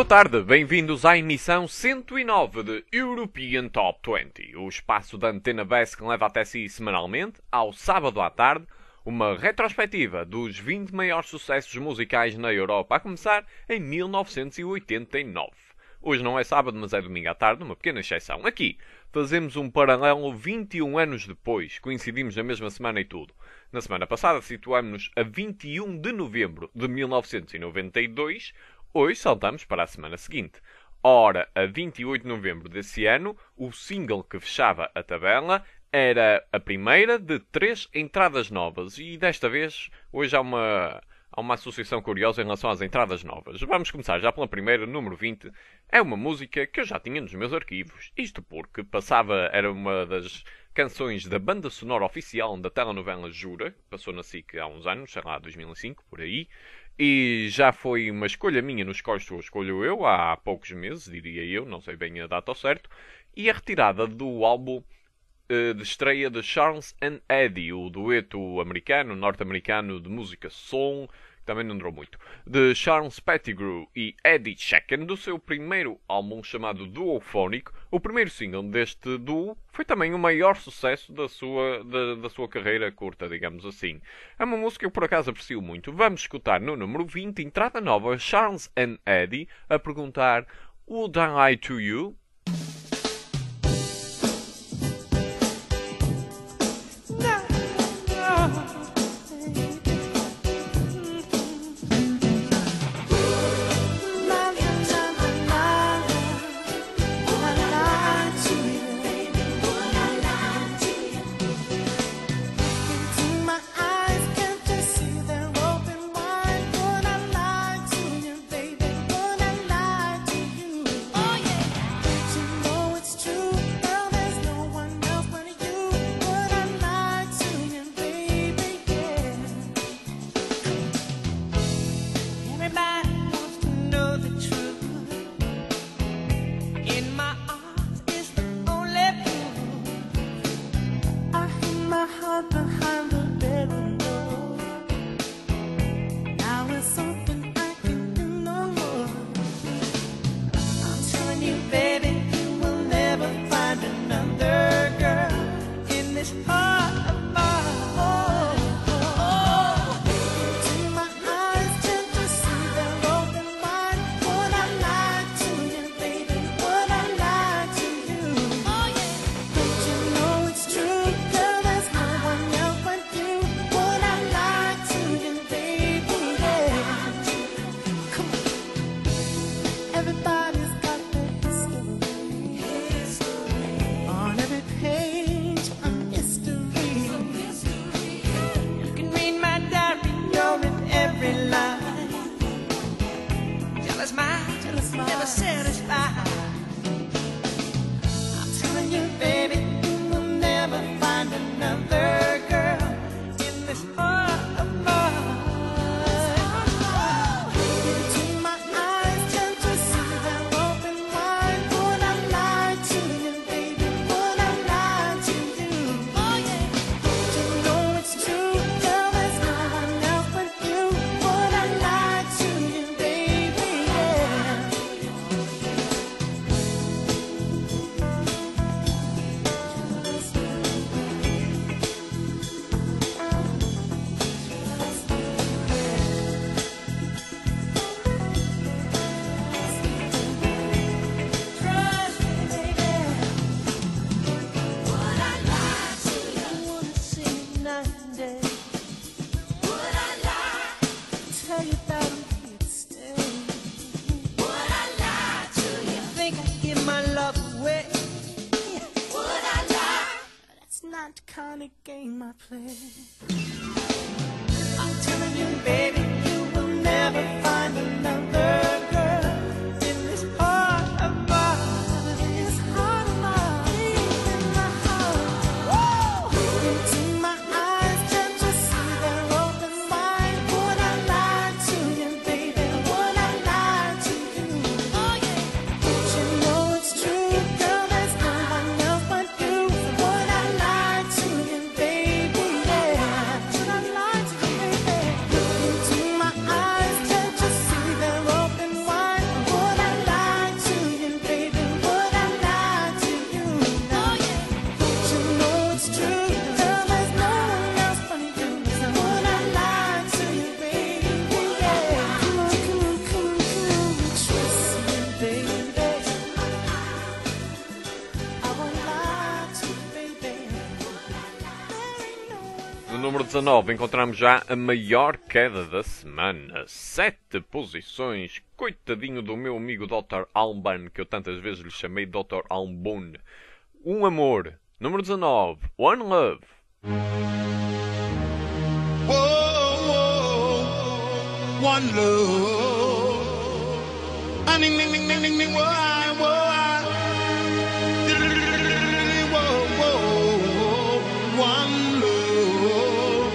tarde, bem-vindos à emissão 109 de European Top 20, o espaço da Antena BES que leva até si semanalmente, ao sábado à tarde, uma retrospectiva dos 20 maiores sucessos musicais na Europa, a começar em 1989. Hoje não é sábado, mas é domingo à tarde, uma pequena exceção. Aqui, fazemos um paralelo 21 anos depois, coincidimos na mesma semana e tudo. Na semana passada situámos-nos a 21 de novembro de 1992, hoje saltamos para a semana seguinte. Ora, a 28 de novembro desse ano, o single que fechava a tabela era a primeira de 3 entradas novas. E desta vez, hoje há uma associação curiosa em relação às entradas novas. Vamos começar já pela primeira, número 20. É uma música que eu já tinha nos meus arquivos. Isto porque era uma das canções da banda sonora oficial da telenovela Jura, que passou na SIC há uns anos, sei lá, 2005, por aí. E já foi uma escolha minha nos quais tu escolho eu, há poucos meses, diria eu, não sei bem a data ao certo. E a retirada do álbum de estreia de Charles and Eddie, o dueto norte-americano de música soul, que também não durou muito, de Charles Pettigrew e Eddie Sheehan, do seu primeiro álbum chamado Duophonic. O primeiro single deste duo foi também o maior sucesso da sua carreira curta, digamos assim. É uma música que eu por acaso aprecio muito. Vamos escutar no número 20, entrada nova, Charles and Eddie, a perguntar Would I Lie to You? número 19 encontramos já a maior queda da semana. 7 posições. Coitadinho do meu amigo Dr. Alban, que eu tantas vezes lhe chamei Dr. Alban. Um Amor. Número 19. One Love. One love. Ding ding ding ding ding ding. Whoa, whoa. Whoa, one love.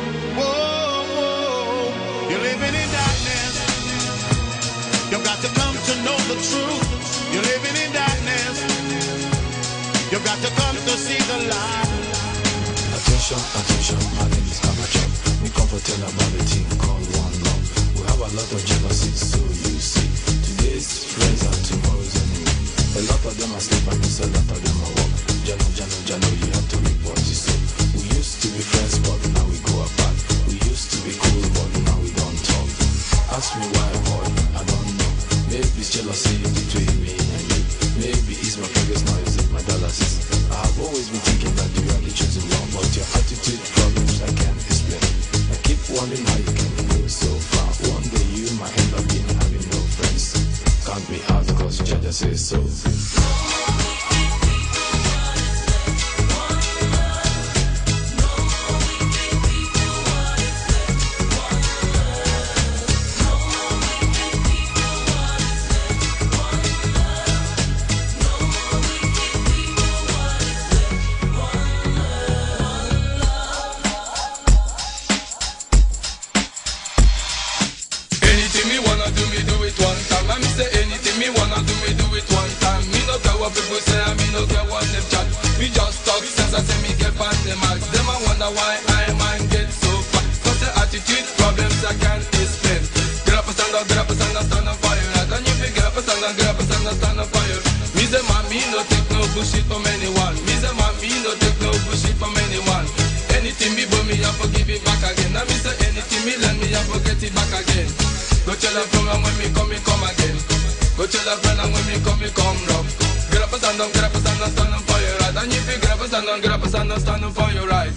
Whoa. You're living in darkness. You got to come to know the truth. You're living in darkness. You got to come to see the light. Attention, attention, my name is Amateur. We come for tell about the thing called one love. We have a lot of jealousy, so you see. Today's friends are tomorrow's enemy. A lot of them are sleep and miss, a lot of them are walk. Jano, you have to report this. So we used to be friends, but now we go apart. We used to be cool, but now we don't talk. Ask me why, boy, I don't know. Maybe it's jealousy between me and you. Maybe it's my previous noise, my dialysis. I have always been thinking that you are the chosen one, but your attitude problems I can't explain. I keep wondering how you can go so far. One day you might end up being having no friends. Can't be hard because Jaja says so. People say I mean no care what them chat. We just talk sense I say me get past them ask. Them I wonder why I man get so fat. Cause the attitude problems I can't explain. Get up and stand up, stand up for your right. And if you get up and stand up, stand up for you. Me say man, me no take no bullshit from anyone. Me say man, me no take no bullshit from anyone. Anything me but me I forgive it back again. And me say anything me lend me I forget it back again. Go tell a friend and when me come again. Go tell a friend and when me come rough. Get up and stand up, stand up for your right. And if you get up and stand up, stand up for your right.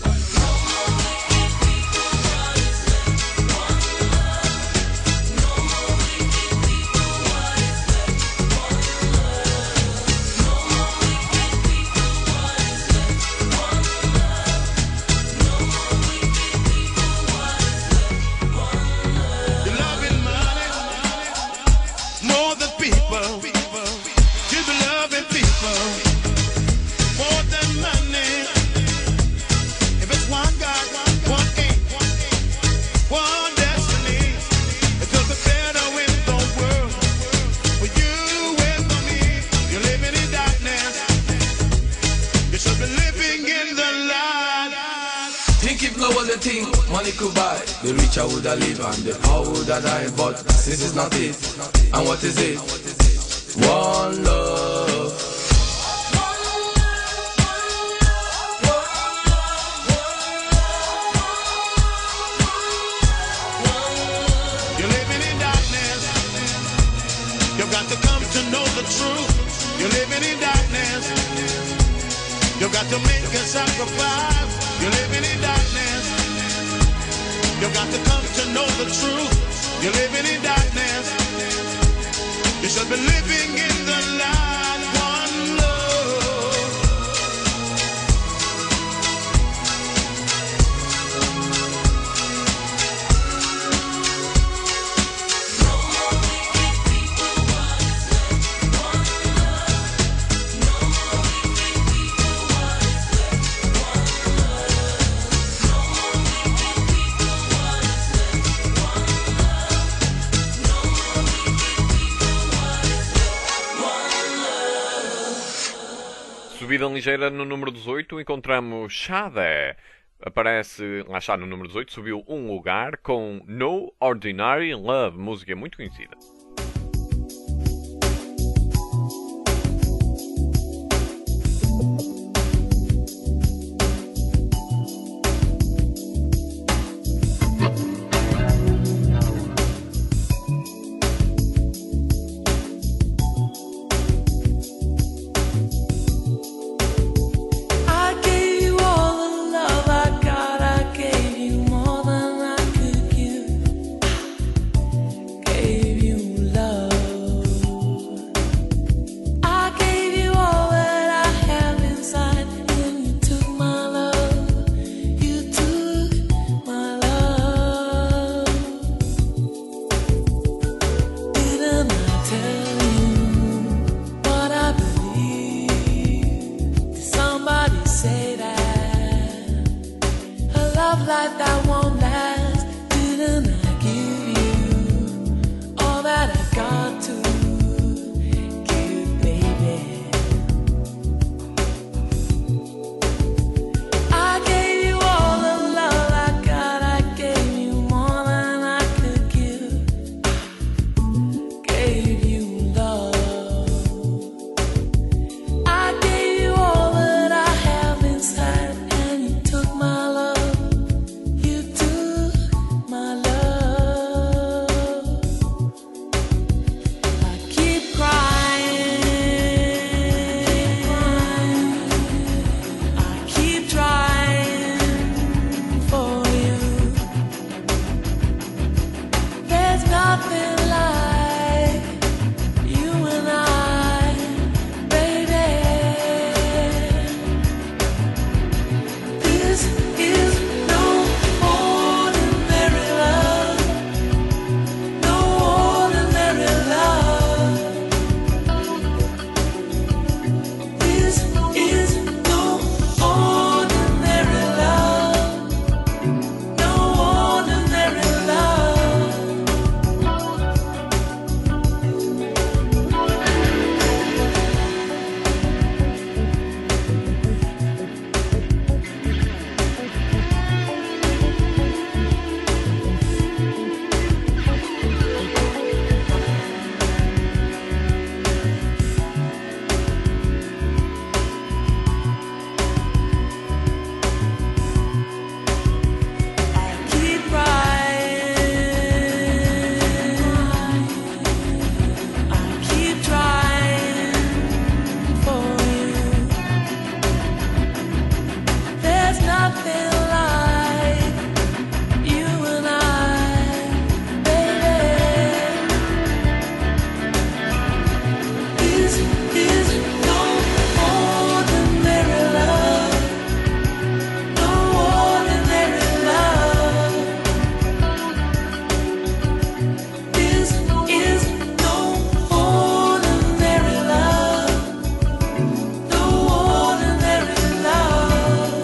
You're loving money more than people. You be loving people more than money. If it's one God, one aim, one destiny, it could be better in the world for you and for me. You're living in darkness. You should be living in the light. Think if love was a thing, money could buy. The richer would have live and the poor would have died. But this is not it. And what is it? One love. You're living in darkness. You've got to come to know the truth. You're living in darkness. You've got to make a sacrifice. You're living in darkness. You've got to come to know the truth. You're living in darkness. You should be living in the light. One love. Subida ligeira no número 18, encontramos Shade. Aparece, lá está no número 18, subiu um lugar com No Ordinary Love, música muito conhecida. I gave you all the love I got. I gave life that won't last. Didn't I give you all that I got to give, baby? I gave you all the love I got. I gave you more than I could give. Gave you love. I gave you all that I have inside, and you took my love. You took my love. I keep crying. I keep trying for you. There's nothing like you and I, baby. This is no ordinary love, no ordinary love. This is no ordinary love, no ordinary love. I keep crying. I keep trying for you. There's nothing like you and I, baby. This is no ordinary love, no ordinary love. This is no ordinary love, no ordinary love.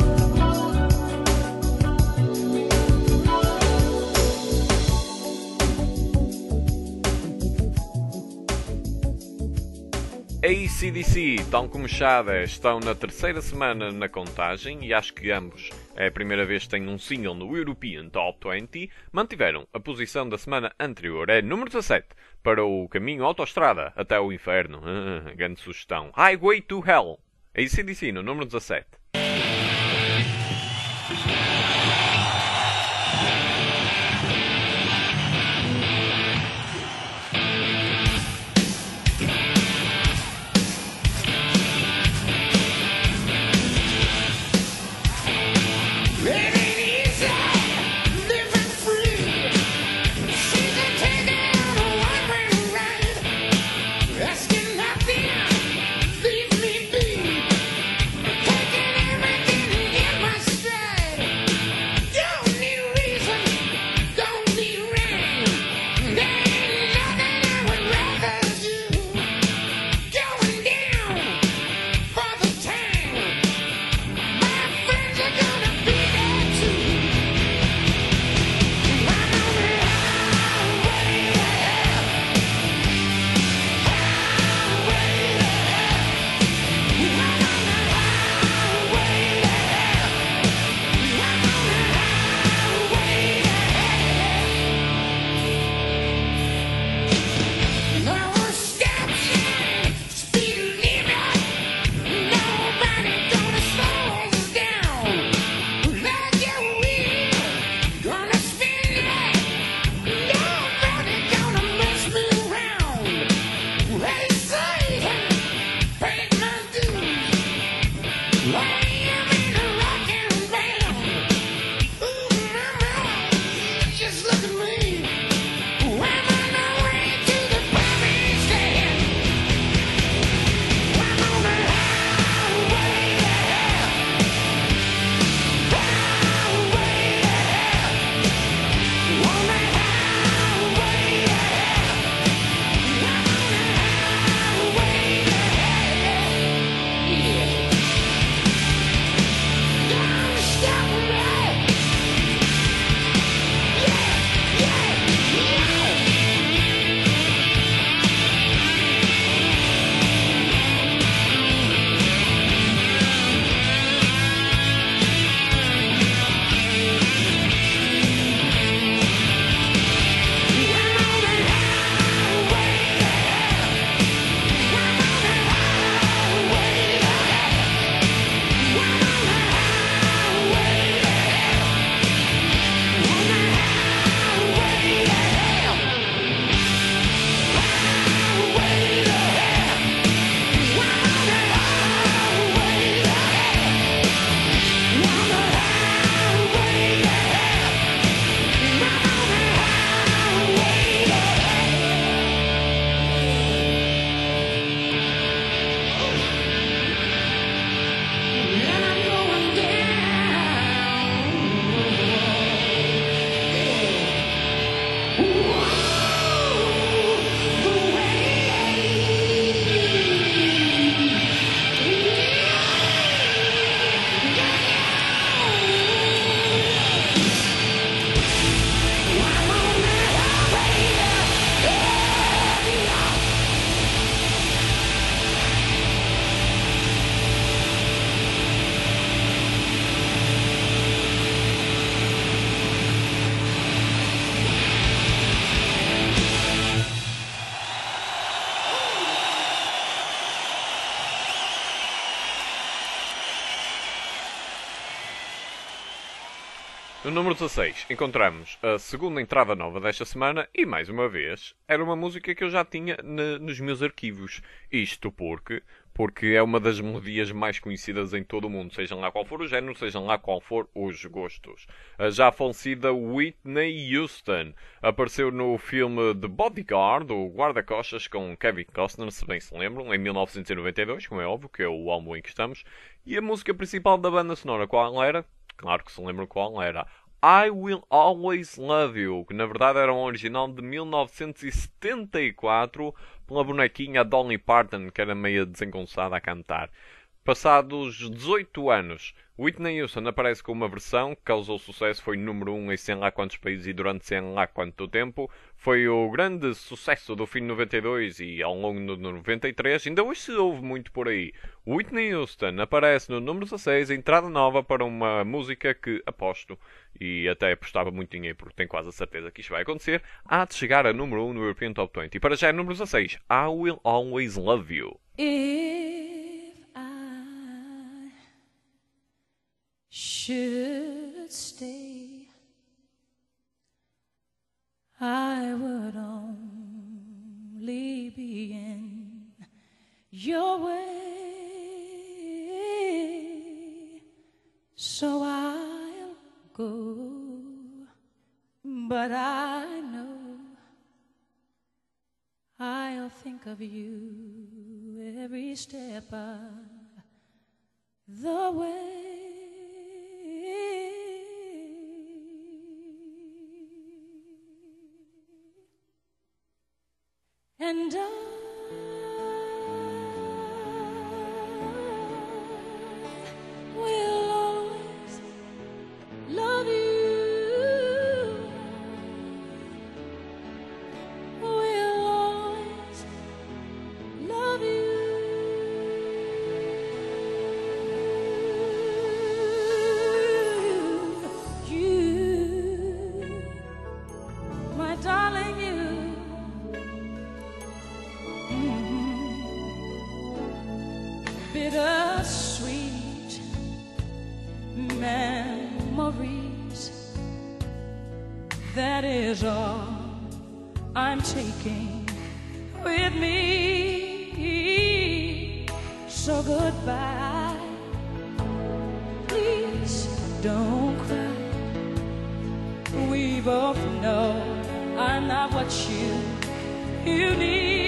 AC/DC, Tom como Chada, estão na terceira semana na contagem e acho que ambos é a primeira vez que têm um single no European Top 20. Mantiveram a posição da semana anterior, é número 17, para o caminho autoestrada até o inferno. Grande sugestão. Highway to Hell, AC/DC no número 17. Asking nothing, leave me be. Taking No número 16 encontramos a segunda entrada nova desta semana e, mais uma vez, era uma música que eu já tinha nos meus arquivos. Isto porque é uma das melodias mais conhecidas em todo o mundo, seja lá qual for o género, seja lá qual for os gostos. A já falecida Whitney Houston apareceu no filme The Bodyguard, o Guarda-Costas, com Kevin Costner, se bem se lembram, em 1992, como é óbvio, que é o álbum em que estamos. E a música principal da banda sonora, qual era? Claro que se lembram qual era. I Will Always Love You, que na verdade era um original de 1974 pela bonequinha Dolly Parton, que era meio desengonçada a cantar. Passados 18 anos, Whitney Houston aparece com uma versão que causou sucesso, foi número 1 em sei lá quantos países e durante sei lá quanto tempo. Foi o grande sucesso do fim de 92 e ao longo de 93. Ainda hoje se ouve muito por aí. Whitney Houston aparece no número 16, entrada nova para uma música que aposto, e até apostava muito dinheiro porque tenho quase a certeza que isto vai acontecer, há de chegar a número 1 no European Top 20. E para já é número 16, I Will Always Love You. If I should stay, I would only be in your way, so I'll go, but I know I'll think of you every step of the way. And I will always love you. Will always love you. You, my darling, you. Bittersweet memories, that is all I'm taking with me. So goodbye, please don't cry. We both know I'm not what you need.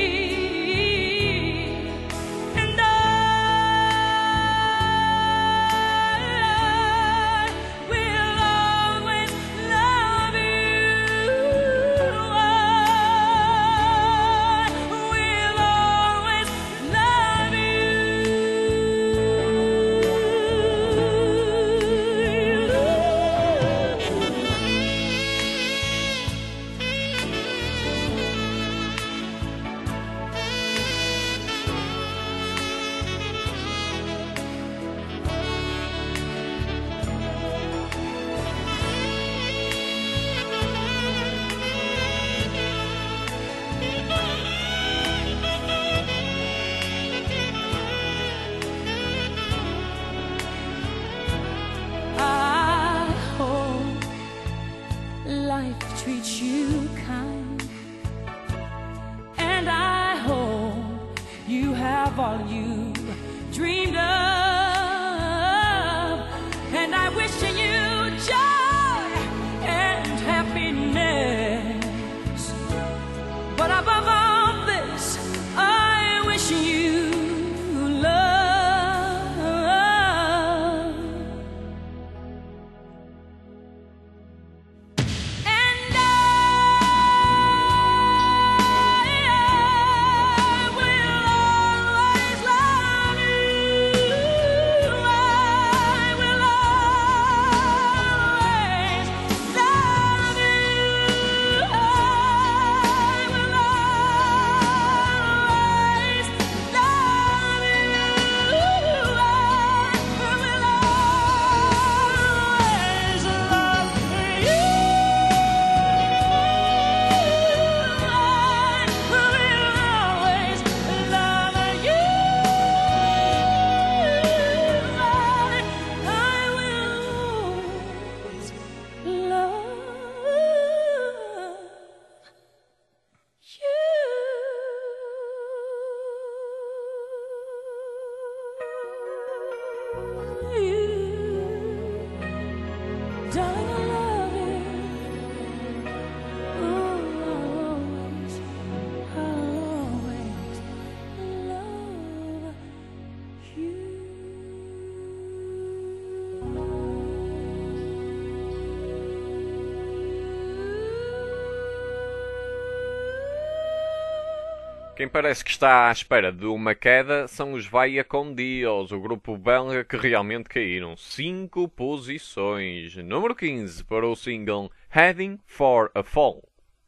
Quem parece que está à espera de uma queda são os Vaya con Dios, o grupo belga que realmente caíram 5 posições. Número 15 para o single Heading for a Fall.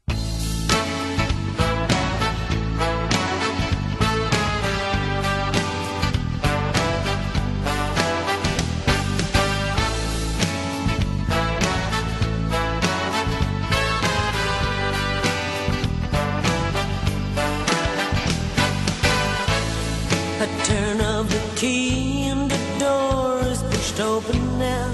A turn of the key and the door is pushed open now.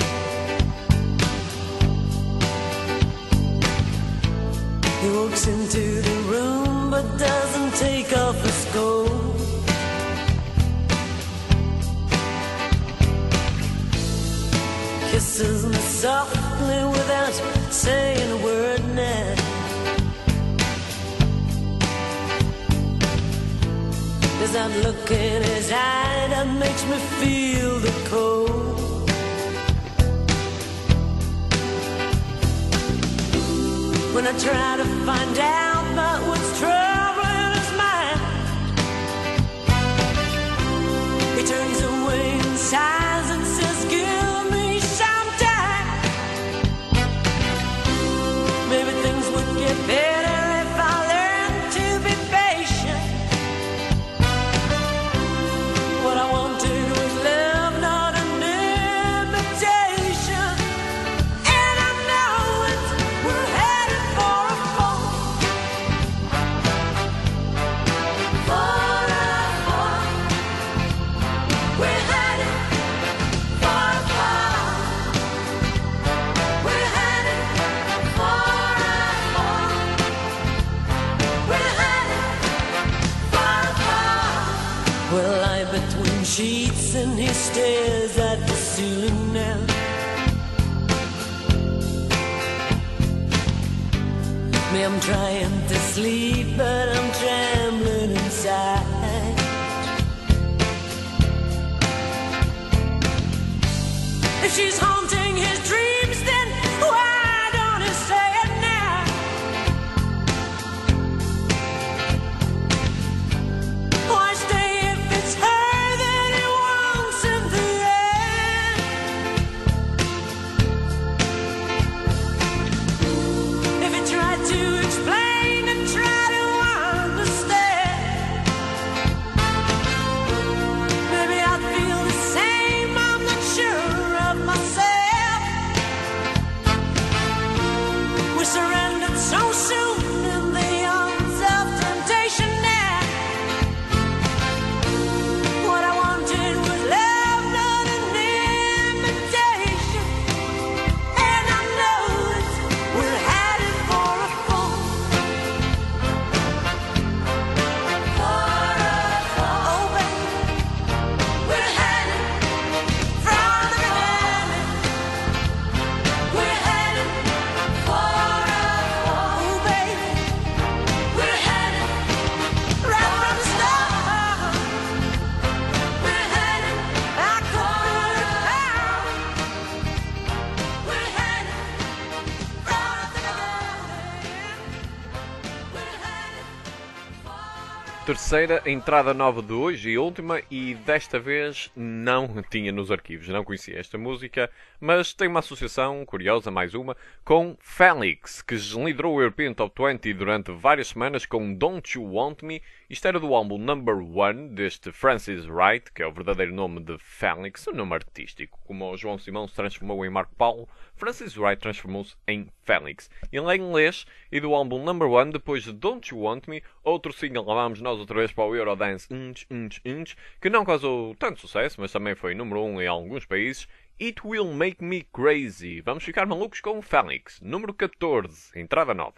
He walks into the room but doesn't take off his coat. Kisses me softly without saying a word now. There's that look in his eye that makes me feel the cold. When I try to find out about what's troubling his mind, he turns away and sighs and says, give me some time. Maybe things would get better if I learned to be patient. What I wanted was love, not an imitation. And I know it, we're headed for a fall. For a fall. We're headed for a fall. We're headed for a fall. We're headed for a fall. We'll lie between sheets and he stares at the ceiling now. Me, I'm trying to sleep, but I'm trembling inside. If she's haunting his dreams, then why don't he say it now? Why stay if it's her that he wants in the end? If he tried to explain and try to understand, maybe I'd feel the same. I'm not sure of myself. We surrendered so soon in the arms of temptation now. What I wanted was love, not an imitation. And I know it, we're headed for a fall. For a fall. Oh, baby, we're headed from the beginning. We're headed for a fall. Oh, baby, we're headed right from the start. We're headed, I could feel it now. We're headed from the beginning. We're headed for a Terceira entrada nova de hoje e última, e desta vez não tinha nos arquivos, não conhecia esta música, mas tem uma associação curiosa, mais uma, com Felix, que liderou o European Top 20 durante várias semanas com Don't You Want Me. Isto era do álbum Number One deste Francis Wright, que é o verdadeiro nome de Felix, um nome artístico. Como o João Simão se transformou em Marco Paulo, Francis Wright transformou-se em Felix. Ele é inglês e do álbum Number One, depois de Don't You Want Me, outro single, lá vamos nós outra vez para o Eurodance, que não causou tanto sucesso, mas também foi número 1 em alguns países. It Will Make Me Crazy. Vamos ficar malucos com Felix. Número 14, entrada nova.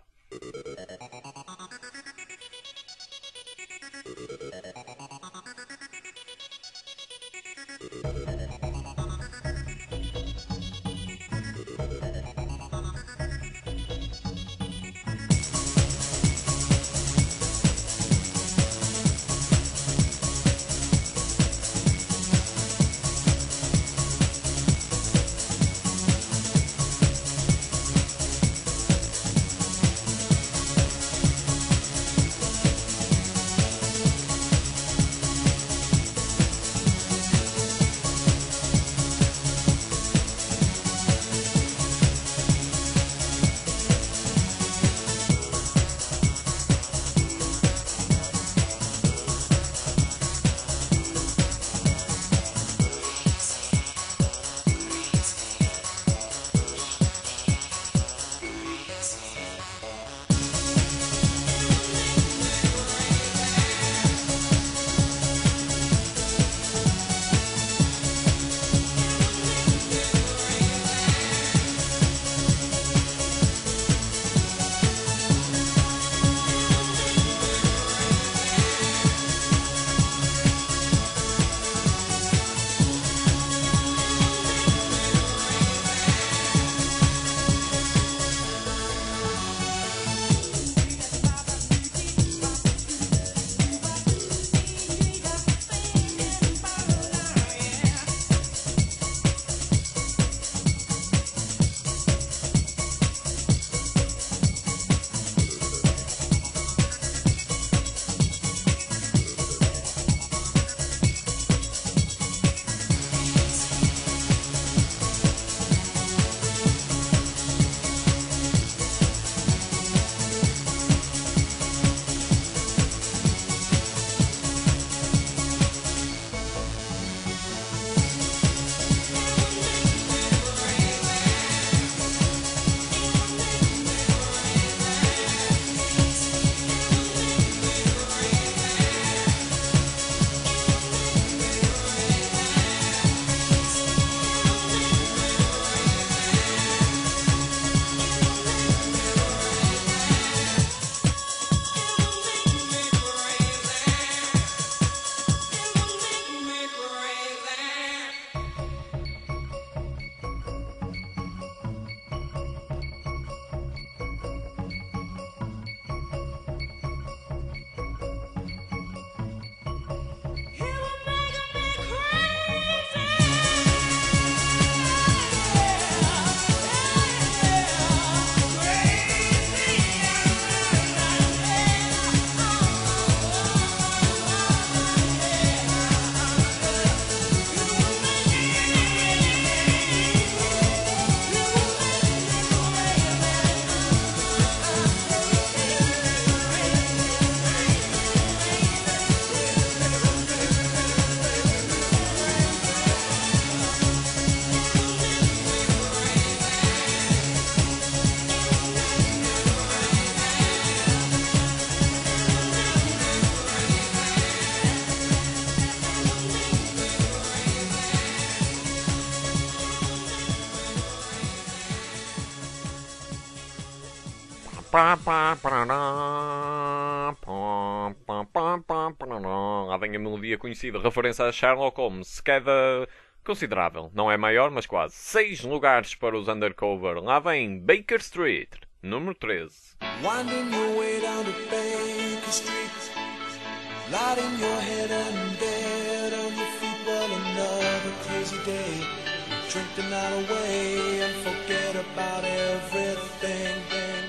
Lá vem a melodia conhecida, referência a Sherlock Holmes, queda considerável, não é maior, mas quase. 6 lugares para os Undercover. Lá vem Baker Street, número 13. Winding your way down to Baker Street, lighting your head and bed on your feet. Well, another crazy day. Drink the night away and forget about everything.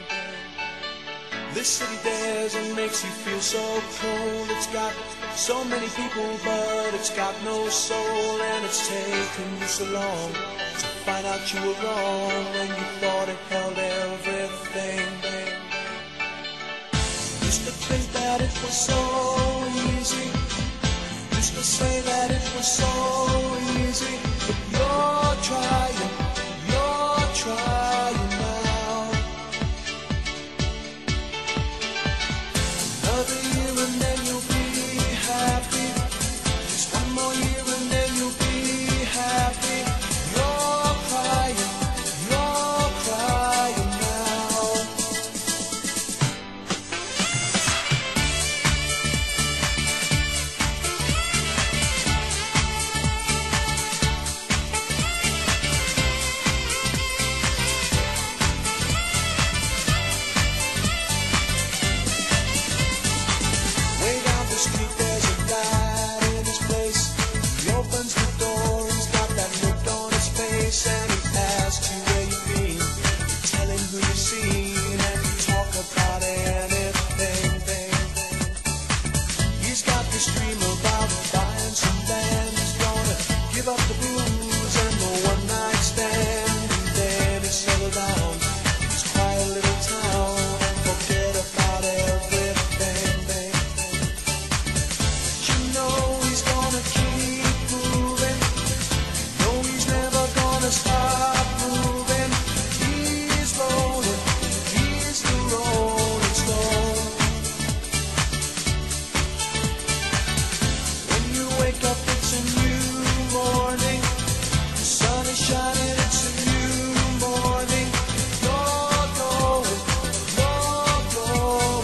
This city dares and makes you feel so cold. It's got so many people, but it's got no soul. And it's taken you so long to find out you were wrong when you thought it held everything. Used to think that it was so easy. Used to say that it was so easy. But you're trying now. Another year and then you'll be happy. Just one more year and then you'll be happy. You're crying now. Way down the street there's a guy in his place. He opens the door, he's got that look on his face. And he asks you where you've been. You tell him who you've seen and you talk about anything. He's got this dream about buying some land. He's gonna give up the booze and the one night stand. And then he settle down his quiet little town and forget about everything. You know he's gonna keep moving. No, he's never gonna stop moving. He's rolling, he's the rolling stone. When you wake up, it's a new morning. The sun is shining, it's a new morning. You're going home.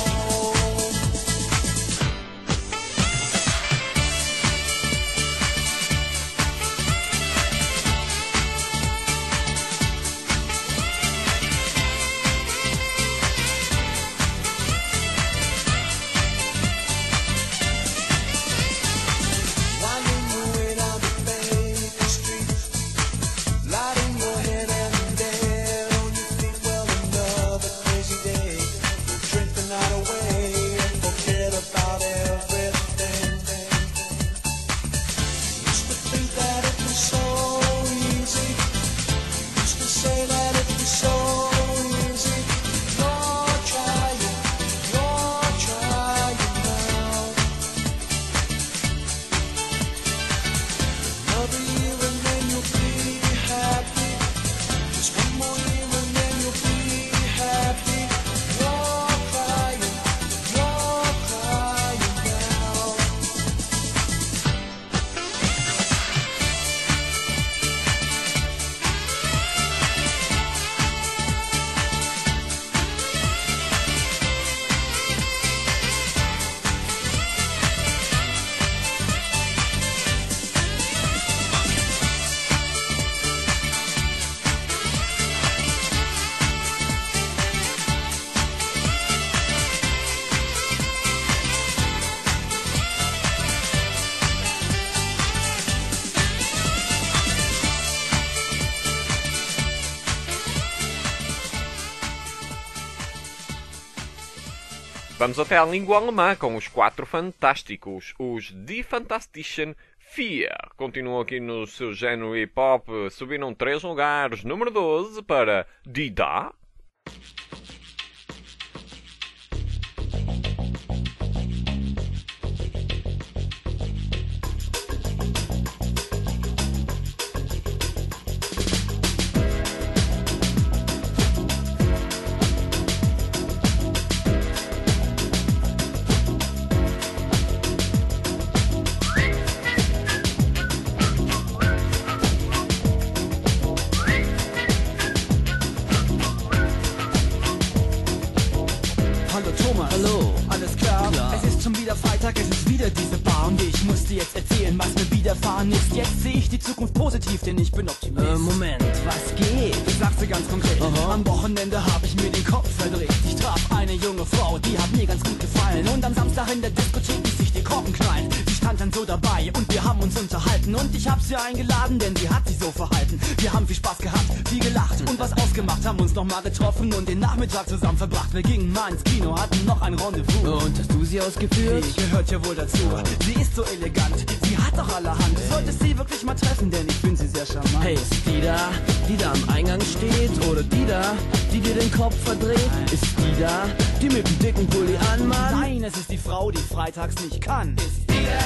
Winding your way down to Baker Street, lighting your head and dead on your feet. Well, another crazy day. We'll drink the night away and forget about everything. Used to think that it was so easy. Used to say that it was so easy. You're trying now. Another year and then you'll be happy. Just one more year and then you'll be happy. You're crying now. Vamos até à língua alemã com os 4 fantásticos, os Die Fantastischen Vier. Continuam aqui no seu género hip-hop, subiram 3 lugares, número 12 para Die Da. Freitag ist es wieder diese Bar und ich muss dir jetzt erzählen, was mir widerfahren ist. Jetzt sehe ich die Zukunft positiv, denn ich bin Optimist. Moment, was geht? Ich sag's dir ganz konkret, am Wochenende hab ich mir den Kopf verdreht. Ich traf eine junge Frau, die hat mir ganz gut gefallen. Und am Samstag in der Diskothek ließ sich die Korken knallen. Sie stand dann so dabei und wir haben uns unterhalten. Und ich hab sie eingeladen, denn sie hat sich so verhalten. Wir haben viel Spaß gehabt, viel gelacht und was ausgemacht. Haben uns nochmal getroffen und den Nachmittag zusammen verbracht. Wir gingen mal ins Kino, hatten noch ein Rendezvous. Und hast du sie ausgeführt? Die gehört ja wohl dazu. Sie ist so elegant, sie hat doch allerhand. Du solltest sie wirklich mal treffen, denn ich finde sie sehr charmant. Hey, ist die da am Eingang steht? Oder die da, die dir den Kopf verdreht? Ist die da, die mit dem dicken Pulli anmacht? Nein, es ist die Frau, die freitags nicht kann. Ist die da,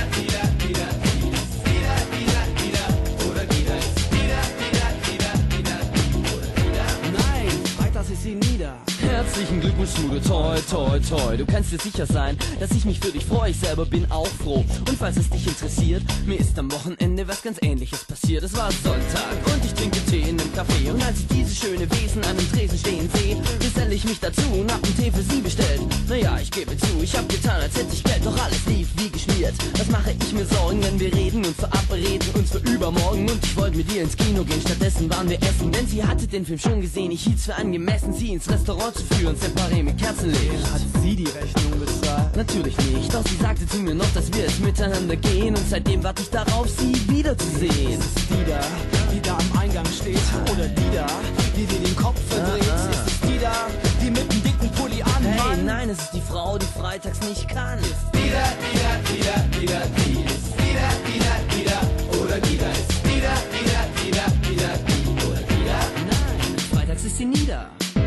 oder die da, ist die da, nein, freitags ist sie nieder. Herzlichen Glückwunsch, Smudo, toi, toi, toi. Du kannst dir sicher sein, dass ich mich für dich freue. Ich selber bin auch froh. Und falls es dich interessiert, mir ist am Wochenende was ganz Ähnliches passiert. Es war Sonntag und ich trinke Tee in einem Café. Und als ich diese schöne Wesen an dem Tresen stehen sehe, geselle ich mich dazu und hab einen Tee für sie bestellt. Naja, ich gebe zu, ich hab getan, als hätte ich Geld, doch alles lief wie geschmiert. Was mache ich mir Sorgen, wenn wir reden und verabreden uns für übermorgen? Und ich wollte mit ihr ins Kino gehen, stattdessen waren wir essen. Denn sie hatte den Film schon gesehen, ich hielt's für angemessen, sie ins Restaurant zu führen, separé mit Kerzenlicht. Hat sie die Rechnung bezahlt? Natürlich nicht, doch sie sagte zu mir noch, dass wir es miteinander gehen. Und seitdem warte ich darauf, sie wiederzusehen. Ist es die da am Eingang steht? Oder die da, die dir den Kopf verdreht? Ist es die da, die mit dem dicken Pulli anmacht? Hey, nein, es ist die Frau, die freitags nicht kann. Ist die da, die ist die da, oder die da, ist die da, oder die da? Nein, freitags ist sie nieder.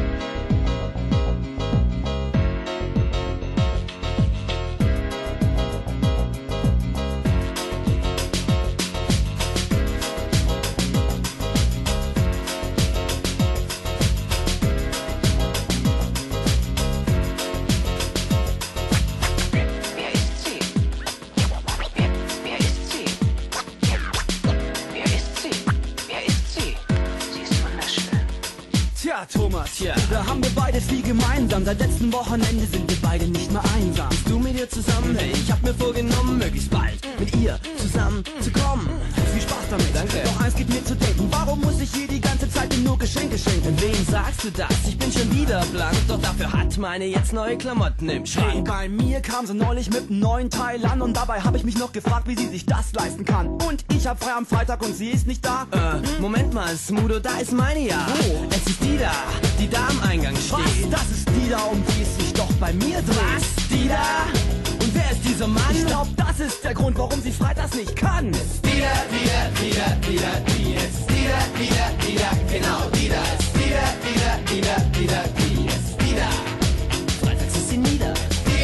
Thomas, da haben wir beide viel gemeinsam. Seit letzten Wochenende sind wir beide nicht mehr einsam. Bist du mit ihr zusammen? Hey, ich hab mir vorgenommen, möglichst bald mit ihr zusammen zu kommen. Viel Spaß damit. Danke. Doch eins gibt mir zu denken, warum muss ich hier die ganze Zeit nur Geschenke schenken? Wem sagst du das? Ich bin schon wieder blank, doch dafür hat meine jetzt neue Klamotten im Hey, Schrank. bei mir kam sie neulich mit einem neuen Teil an und dabei habe ich mich noch gefragt, wie sie sich das leisten kann. Und ich hab frei am Freitag und sie ist nicht da. Moment mal, Smudo, da ist meine ja. Wo? Es ist die da am Eingang steht. Was? Das ist die da, um die es sich doch bei mir dreht. Was? Die da? Und wer ist dieser Mann? Ich glaub, das ist der Grund, warum sie freitags nicht kann. Ist die da, die ist die da, genau die da, ist die da, die ist die da. Freitags ist sie nieder. Die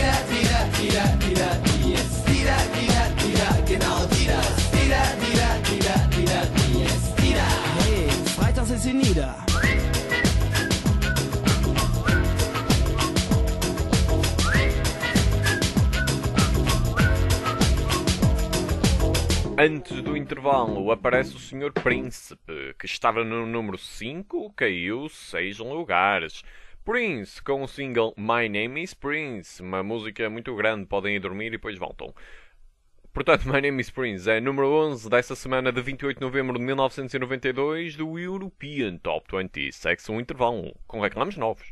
ist die da, genau die da, ist die ist die da. Hey, freitags ist sie nieder. Antes do intervalo aparece o Sr. Príncipe, que estava no número 5, caiu 6 lugares. Prince com o single My Name is Prince, uma música muito grande, podem ir dormir e depois voltam. Portanto, My Name is Prince é número 11 desta semana de 28 de novembro de 1992 do European Top 20. Segue-se um intervalo com reclames novos.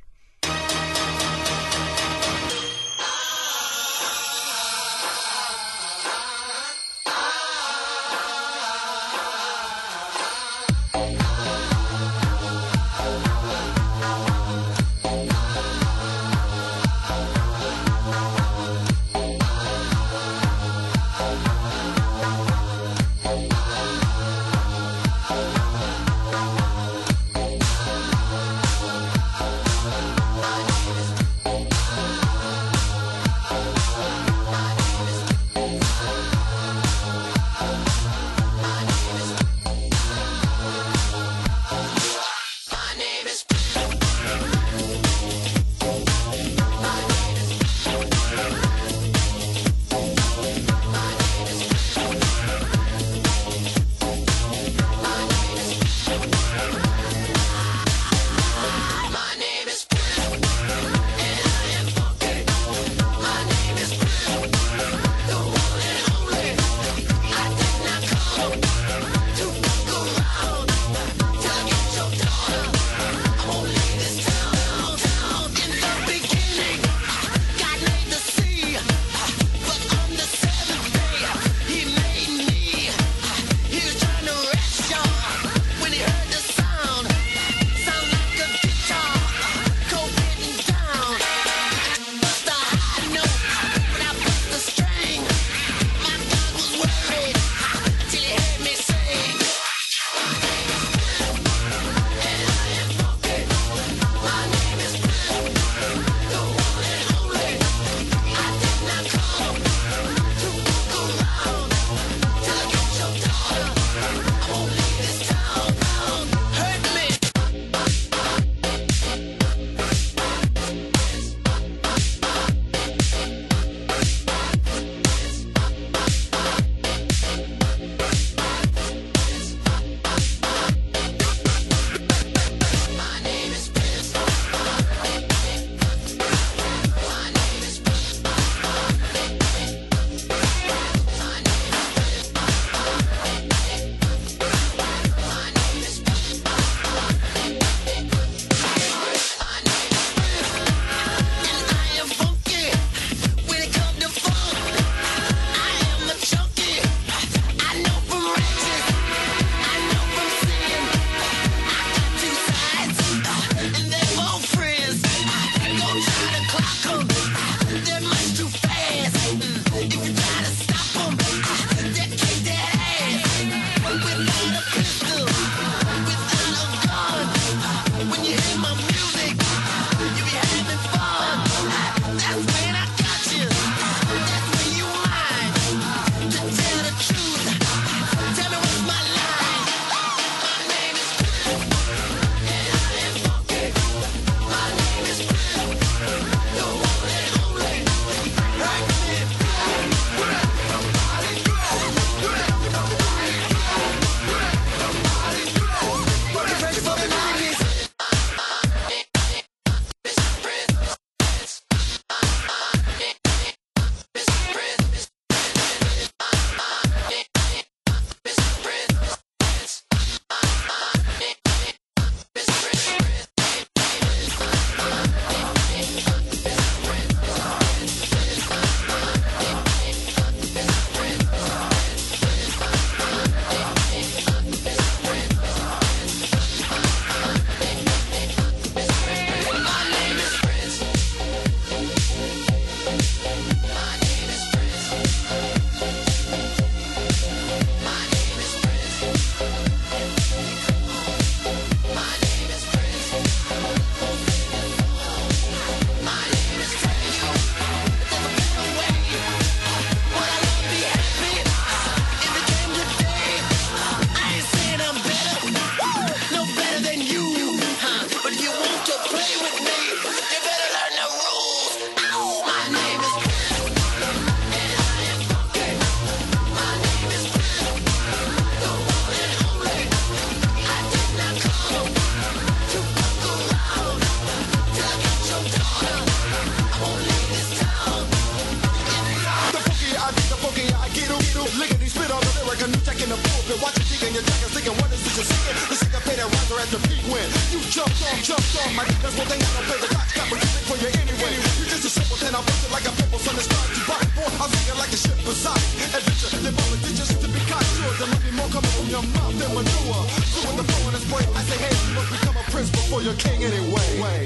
at the peak when you jumped off, Mike. That's one thing I don't play the cops got music for you anyway. You're just a simple thing, I bust it like a pimple from the start to bottom. Boy, I'm thinking like a ship beside adventure. They're both just to be connoisseur. There might be more coming from your mouth than manure. So when the flow in this boy, I say, hey, you must become a prince before you're king anyway.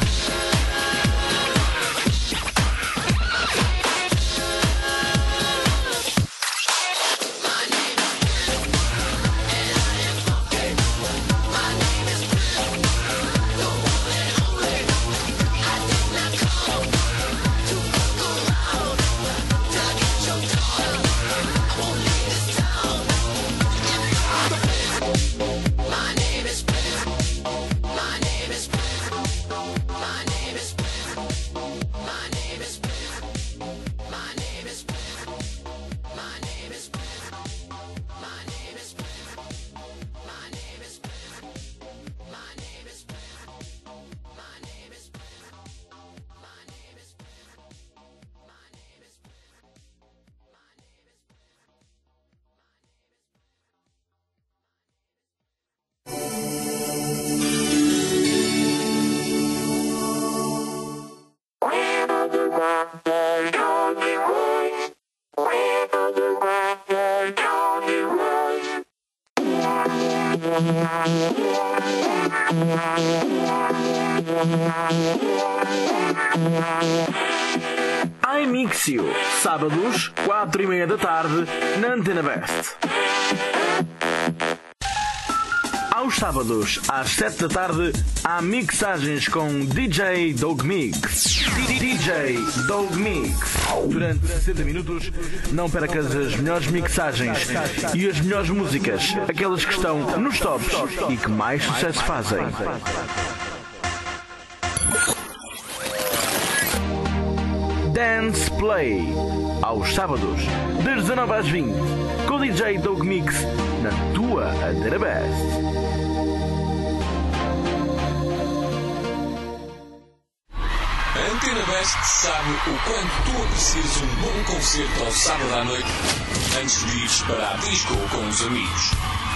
iMixio, sábados, 4:30 da tarde, na Antena Best. Aos sábados, às 7 da tarde, há mixagens com DJ Dog Mix. DJ Dog Mix. Durante 60 minutos, não percas as melhores mixagens e as melhores músicas, aquelas que estão nos tops e que mais sucesso fazem. Dance Play, aos sábados, das 19 às 20, com o DJ Dog Mix, na tua Antena Best. A Antena Best sabe o quanto tu aprecias um bom concerto ao sábado à noite antes de ires para a disco com os amigos.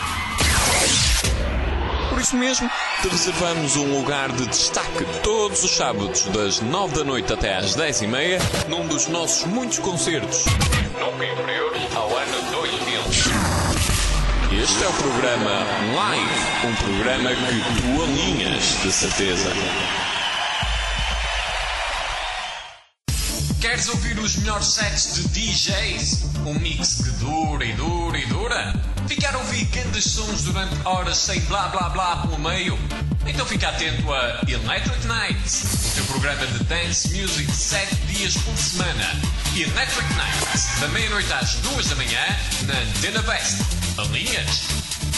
Por isso mesmo, te reservamos um lugar de destaque todos os sábados das 9 da noite até às 10:30 num dos nossos muitos concertos, nunca inferiores ao ano 2000. Este é o programa Live, um programa que tu alinhas, de certeza. Queres ouvir os melhores sets de DJs? Um mix que dura e dura e dura? Ficar a ouvir grandes sons durante horas sem blá blá blá pelo meio? Então fica atento a Electric Nights, o teu programa de dance music 7 dias por semana. Electric Nights, da meia-noite às 2 da manhã, na Antena Best. Alinhas?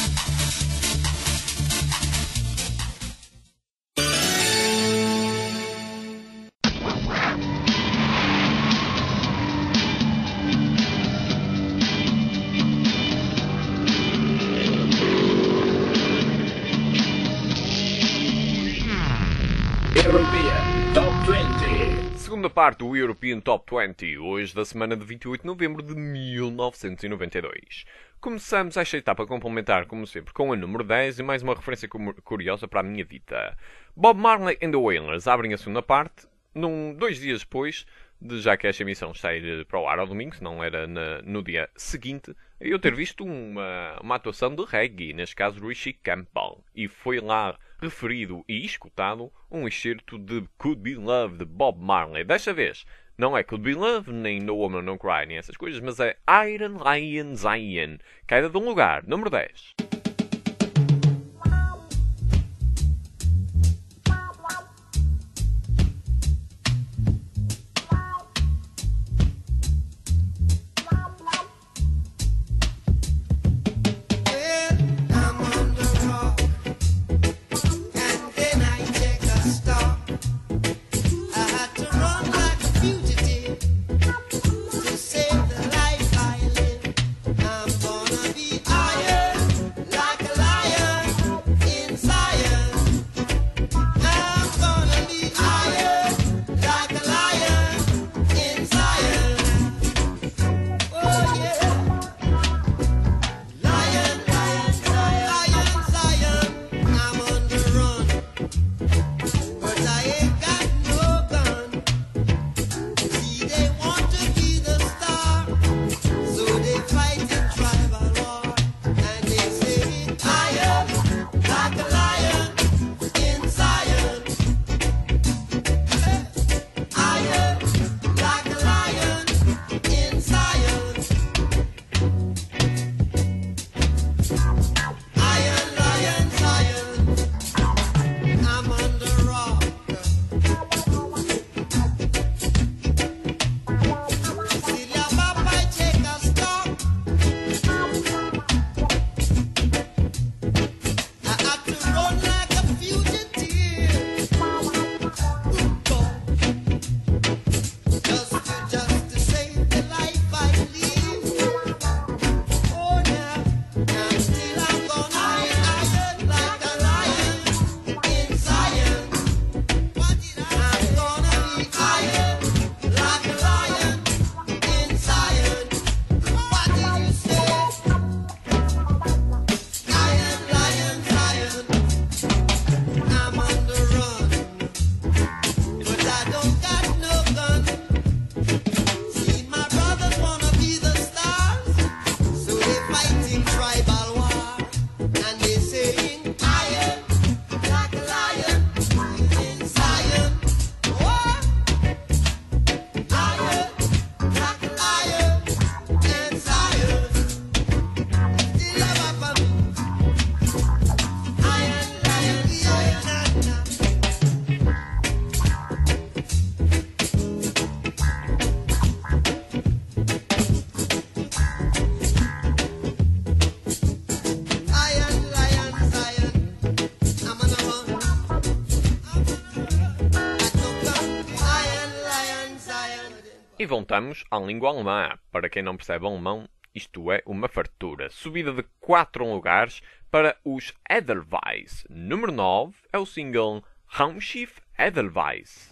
Segunda parte do European Top 20, hoje da semana de 28 de novembro de 1992. Começamos esta etapa complementar, como sempre, com a número 10 e mais uma referência curiosa para a minha vida. Bob Marley and the Wailers abrem a segunda parte, 2 dias depois, já que esta emissão está a ir para o ar ao domingo, se não era no dia seguinte, eu ter visto uma atuação de reggae, neste caso Richie Campbell, e foi lá referido e escutado um excerto de Could Be Love de Bob Marley. Desta vez, não é Could Be Love, nem No Woman No Cry, nem essas coisas, mas é Iron Lion Zion, caída de um lugar, número 10. Life I live, I'm gonna be iron. E voltamos à língua alemã. Para quem não percebe alemão, isto é uma fartura. Subida de 4 lugares para os Edelweiss. Número 9 é o single Raumschiff Edelweiss.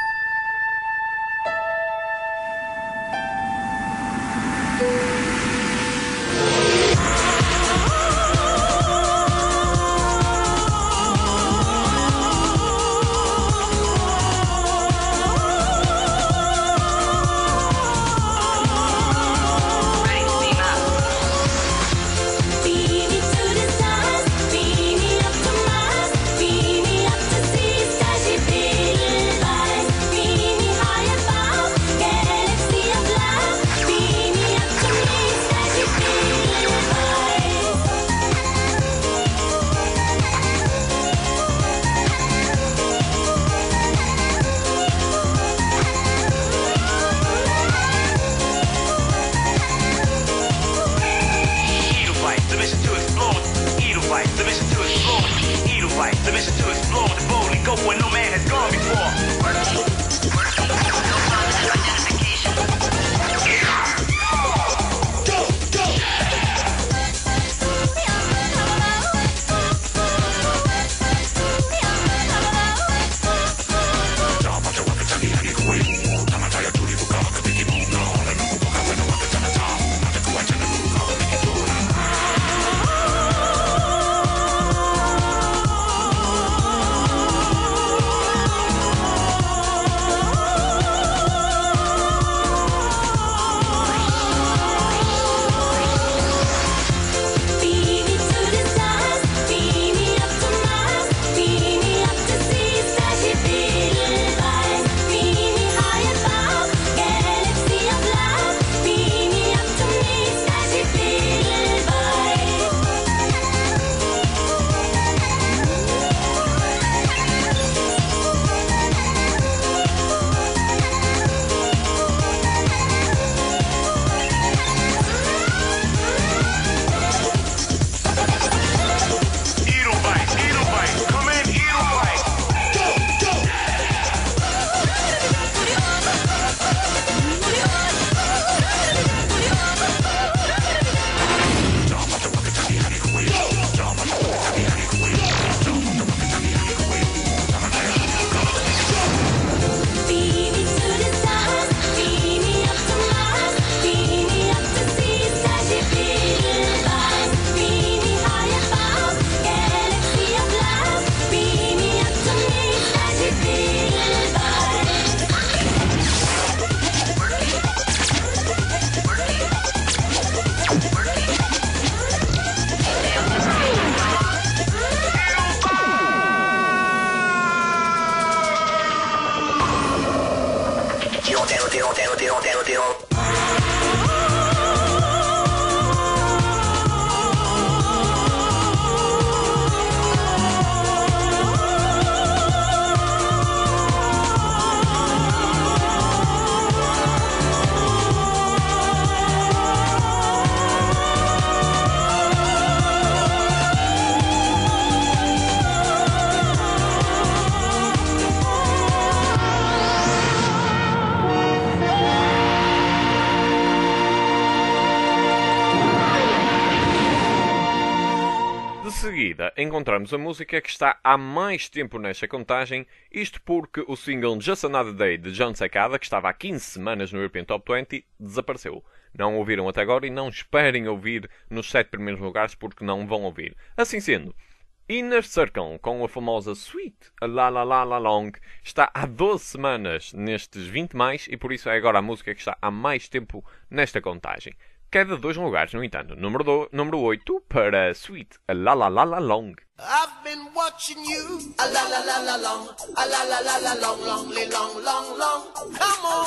Encontramos a música que está há mais tempo nesta contagem, isto porque o single Just Another Day de John Cicada, que estava há 15 semanas no European Top 20, desapareceu. Não ouviram até agora e não esperem ouvir nos 7 primeiros lugares porque não vão ouvir. Assim sendo, Inner Circle, com a famosa Sweet La La La La Long, está há 12 semanas nestes 20 mais e por isso é agora a música que está há mais tempo nesta contagem. Queda de 2 lugares, no entanto. Número 8 para Sweet La La La La Long. I've been watching you, a la la la la long, a la la la la long, long, long, long, long. Come on,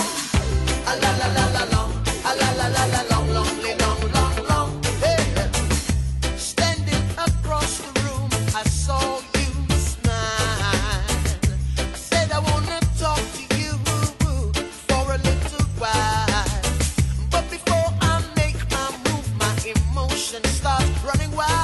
a la la la la long, a la la la la long, long, long, long, long. Hey, standing across the room, I saw you smile. Said I wanna talk to you for a little while, but before I make my move, my emotions start running wild.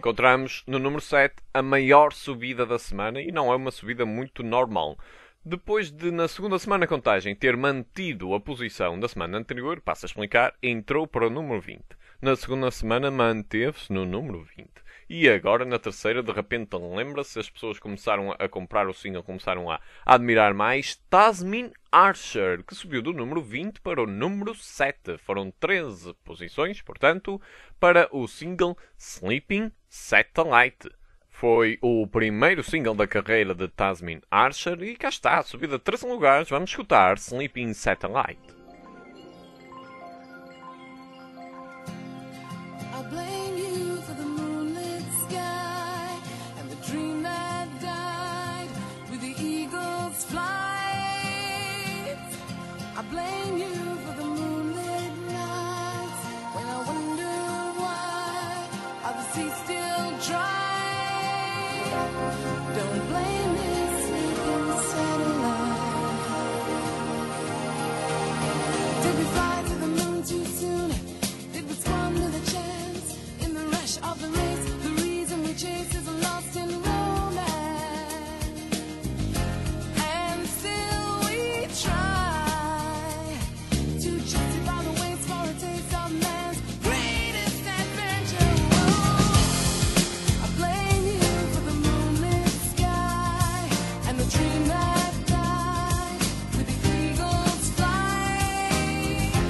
Encontramos no número 7 a maior subida da semana e não é uma subida muito normal. Depois de, na segunda semana contagem, ter mantido a posição da semana anterior, passo a explicar, entrou para o número 20. Na segunda semana manteve-se no número 20. E agora, na terceira, de repente, lembra-se, as pessoas começaram a comprar o single, começaram a admirar mais Tasmin Archer, que subiu do número 20 para o número 7. Foram 13 posições, portanto, para o single Sleeping Satellite. Foi o primeiro single da carreira de Tasmin Archer e cá está, subida de 13 lugares. Vamos escutar Sleeping Satellite. I blame you for the moonlit sky and the dream that died with the eagle's flight. I blame you for the moonlit nights when I wondered why are the seas still dry. Don't blame this sleeping satellite. Did we fly to the moon too soon? Did we squander the chance in the rush of the race? The reason we chase is lost in romance, and still we try to justify the waste for a taste of man's greatest adventure. I blame you for the moonlit sky and the dream that died with the eagle's flight.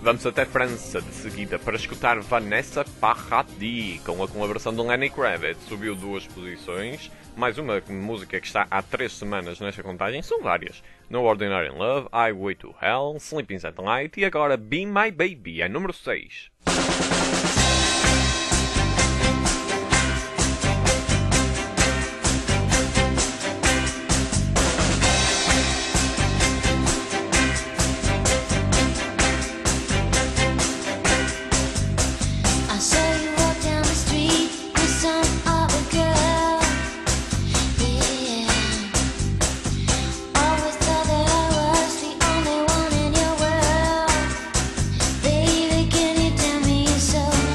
Vamos até França de seguida para escutar Vanessa Paradis com a colaboração de Lenny Kravitz. Subiu 2 posições. Mais uma música que está há 3 semanas nesta contagem. São várias. No Ordinary Love, Highway to Hell, Sleeping at Night e agora Be My Baby, é número 6. Baby, can you tell me so?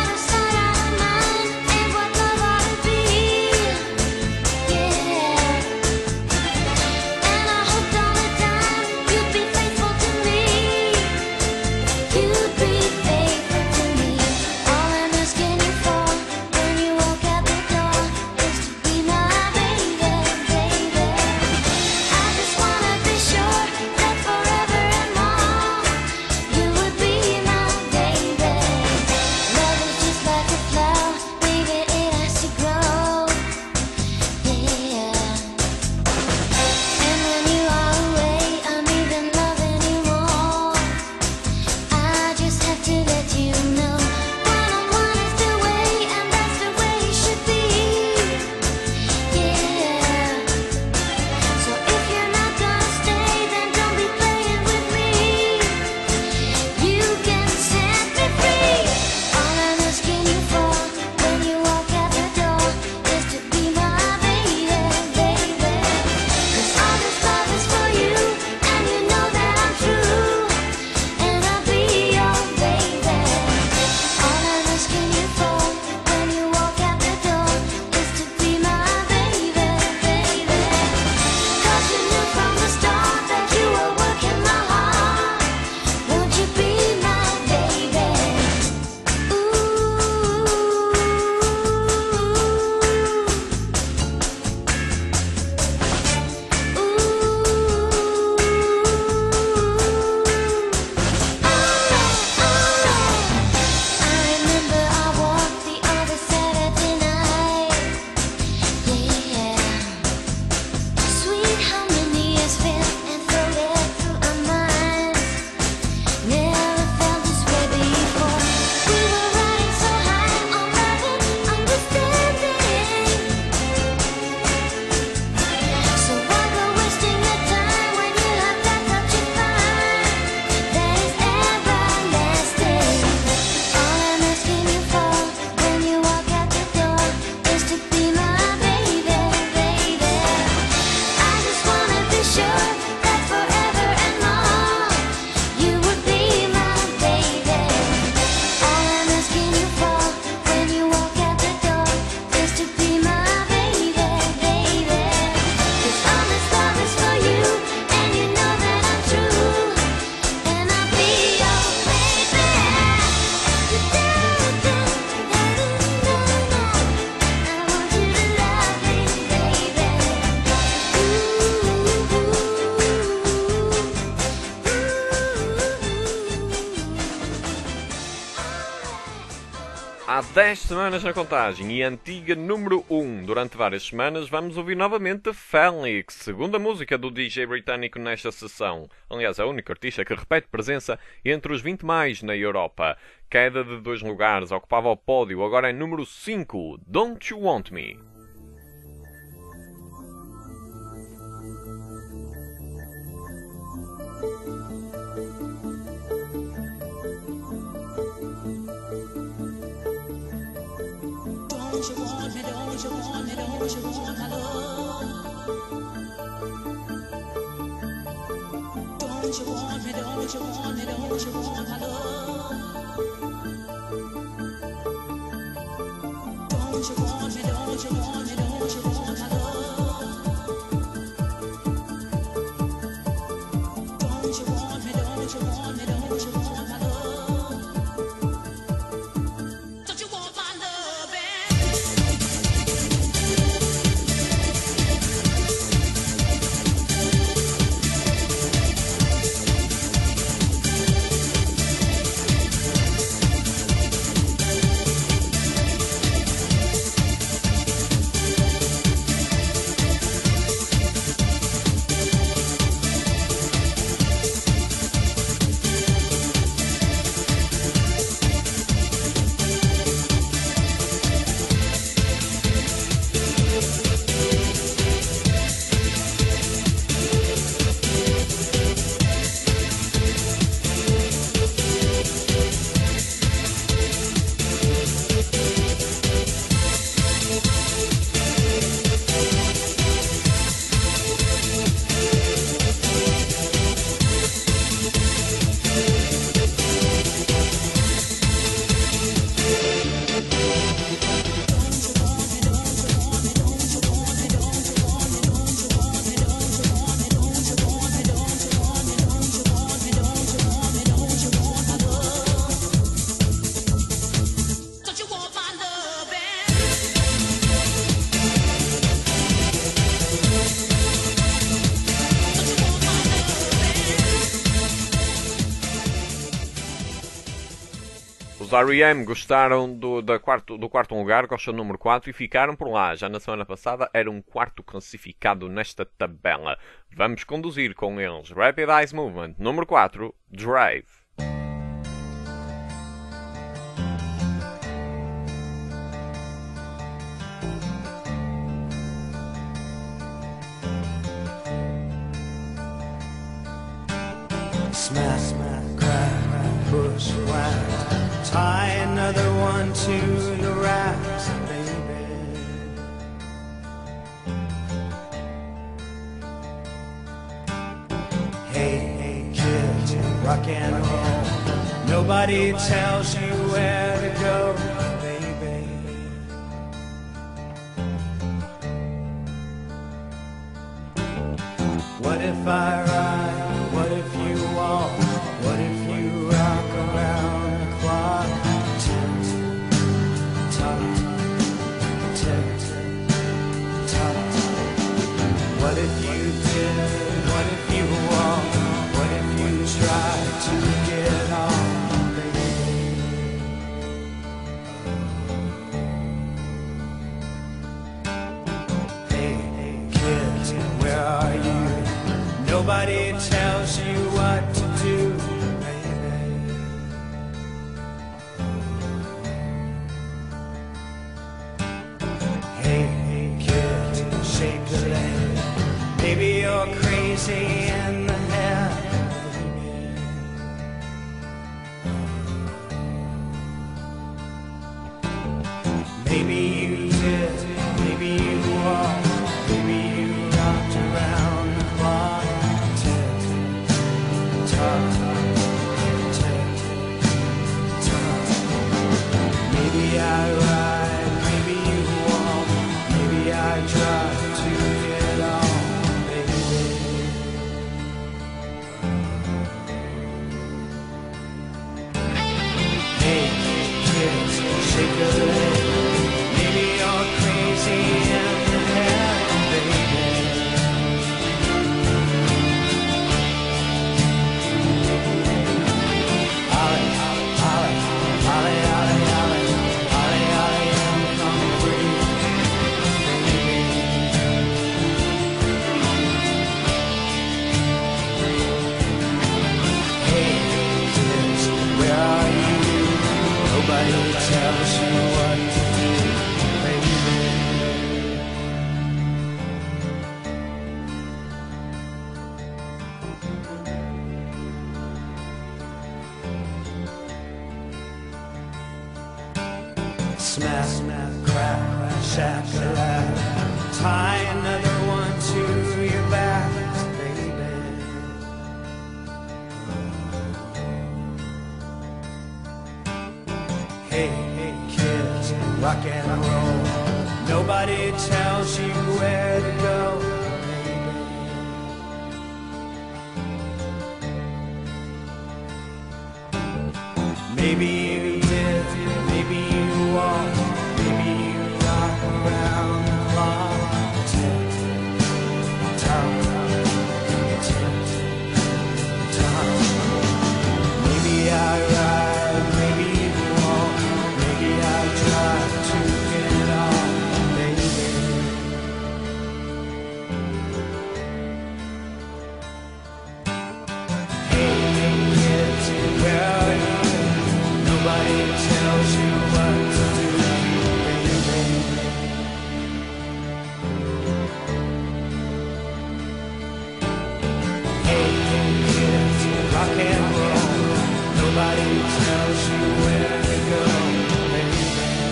Há 10 semanas na contagem e antiga número 1. Durante várias semanas vamos ouvir novamente Felix, segunda música do DJ britânico nesta sessão. Aliás, a única artista que repete presença entre os 20 mais na Europa. Queda de 2 lugares, ocupava o pódio, agora é número 5, Don't You Want Me? Don't you want me, don't you want me, don't you want my love? Don't you want me, don't you want me, don't you want my love? Don't you want me, don't you want me, don't you want my love? Don't you want me, don't you want me, don't you want my love? R.E.M. gostaram do quarto lugar, gostam do número 4 e ficaram por lá. Já na semana passada era um quarto classificado nesta tabela. Vamos conduzir com eles. Rapid Eyes Movement, número 4, Drive. Smack, smack, crack, push, whack. Tie another one to the racks, baby. Hey, hey, kid, rock and roll. Nobody tells you where to go, baby. What if I ride? What if you walk? What if you rock around the clock? Tick, tock, tick, tock. What if you did? What if you walk? What if you try to get on, baby? Hey, kids, where are you? Nobody tells you what to do, baby. Hey, kid, shake a leg. Maybe you're crazy in the head, baby. Maybe you did, maybe you walked, maybe you rocked around the clock. Maybe I ride, maybe you walk, maybe I try to get on, baby. Hey, kids, shake a leg. Maybe you're crazy in the head, baby. Nobody tells you what to do, baby. Smack, smack, crack, shack-a-lack. Tie another one to your back, baby. Hey, hey, kids, rock and roll. Nobody tells you where to go, baby. Maybe you did, maybe you walked, maybe you rock around the clock. Tick, tock, tick, tock. Maybe I ride, maybe you walk, maybe I try to get on, baby. Hey, kids, where are you? Nobody tells you what to do, baby. Hey, kids, rock and roll. Nobody tells you where to go, baby.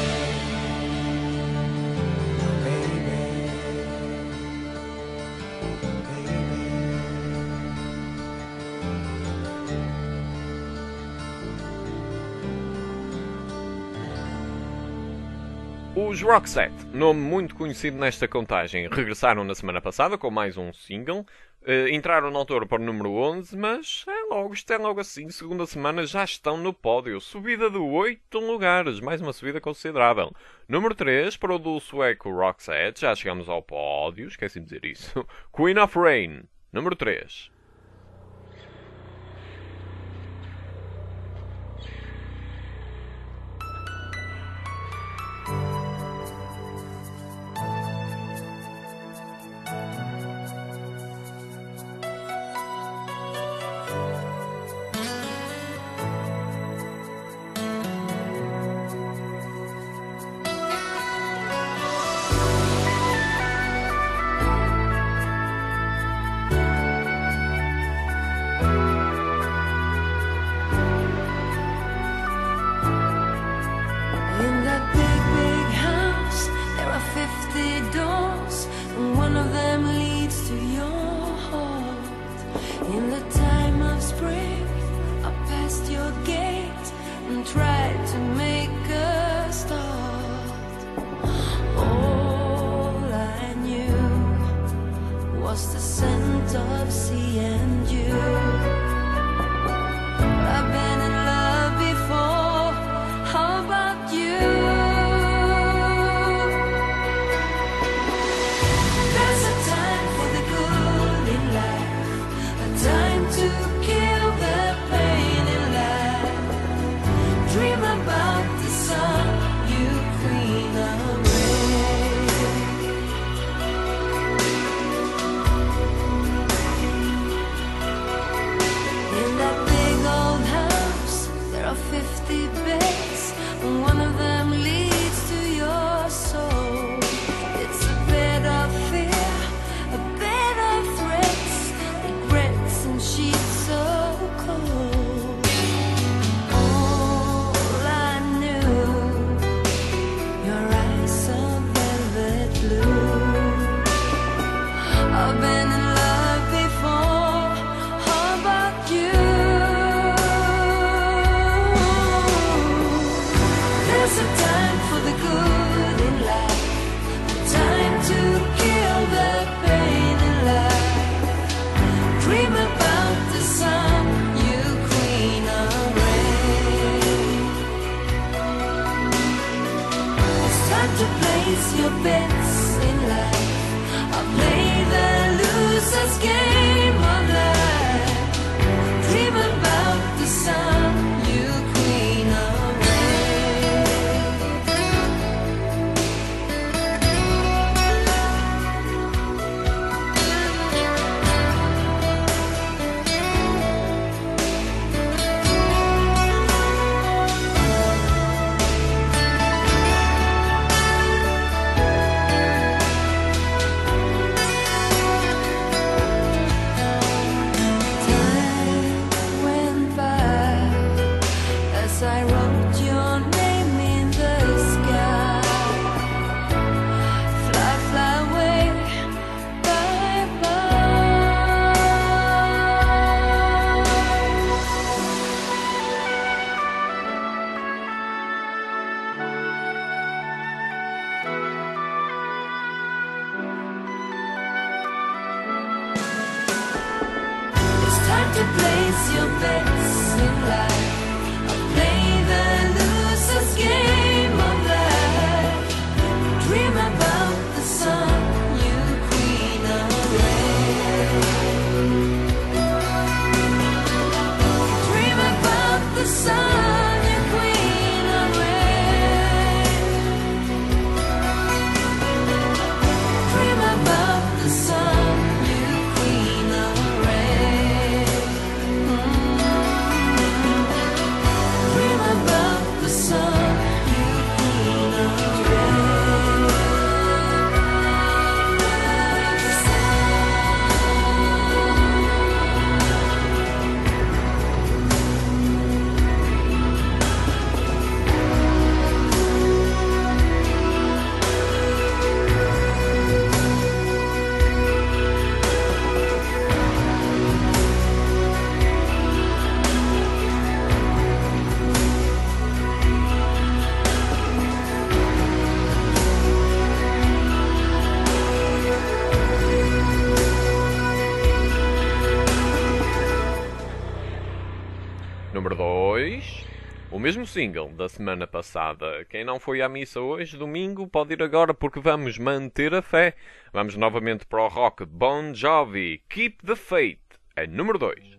Os Roxette, nome muito conhecido nesta contagem, regressaram na semana passada com mais um single. Entraram na altura para o número 11, mas isto é logo assim, segunda semana já estão no pódio. Subida de 8 lugares, mais uma subida considerável. Número 3 para o do sueco Roxette, já chegamos ao pódio, esqueci de dizer isso. Queen of Rain, número 3. time to place your bets in life. I'll play the loser's game of life. Dream about the sun, you queen of I wrote your name in the sky. Fly, fly away, bye bye. It's time to place your bets in life. Play the loser's game of life. Dream about the sun, you queen of rain. Dream about the sun, you queen of rain. Dream about the sun, you queen of rain. Dream about the sun, you queen of rain. Número 2. O mesmo single da semana passada. Quem não foi à missa hoje, domingo, pode ir agora porque vamos manter a fé. Vamos novamente para o rock. Bon Jovi, Keep the Faith. É número 2.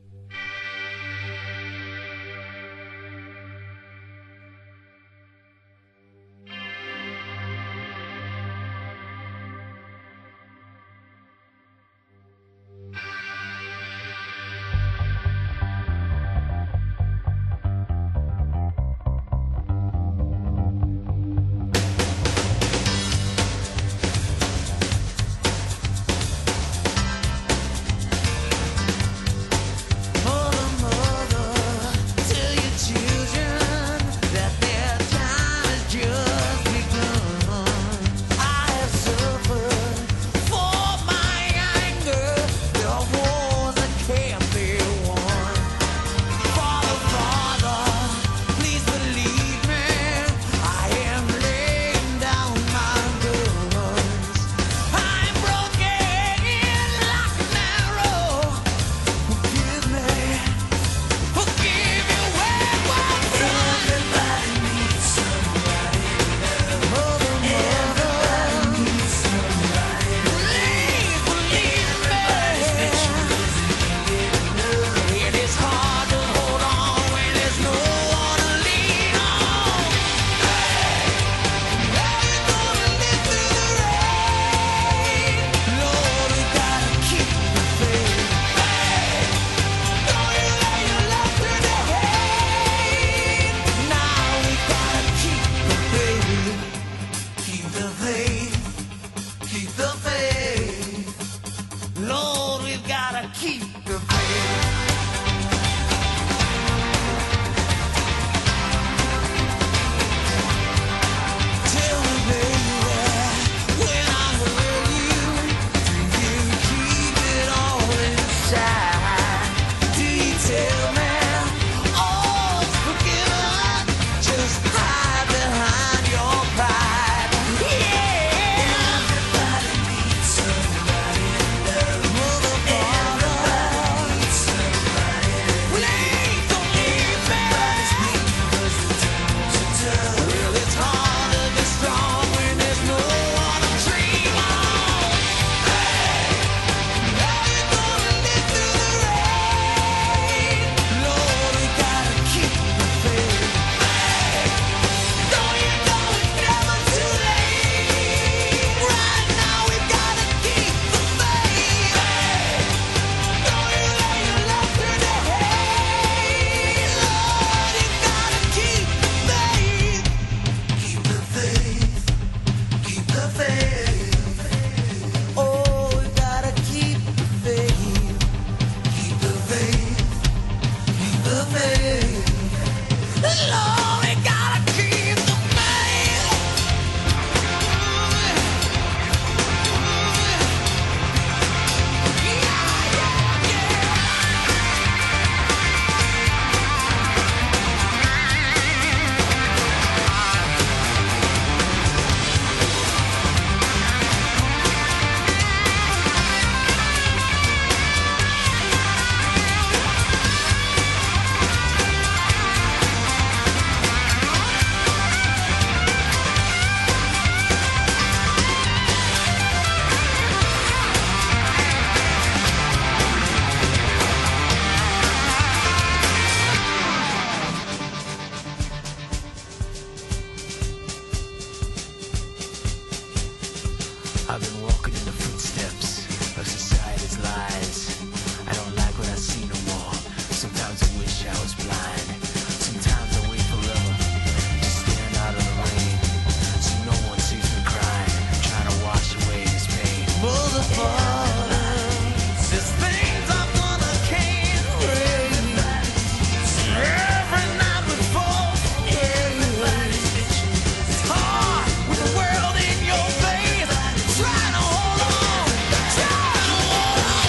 I've been walking in the footsteps of society's lies. I don't like what I see no more. Sometimes I wish I was blind. Sometimes I wait forever, just staring out of the rain, so no one sees me crying, trying to wash away this pain. This things I'm gonna can't rain. Every night we fall. It's hard with the world in your face. Trying to hold on. Trying to hold on.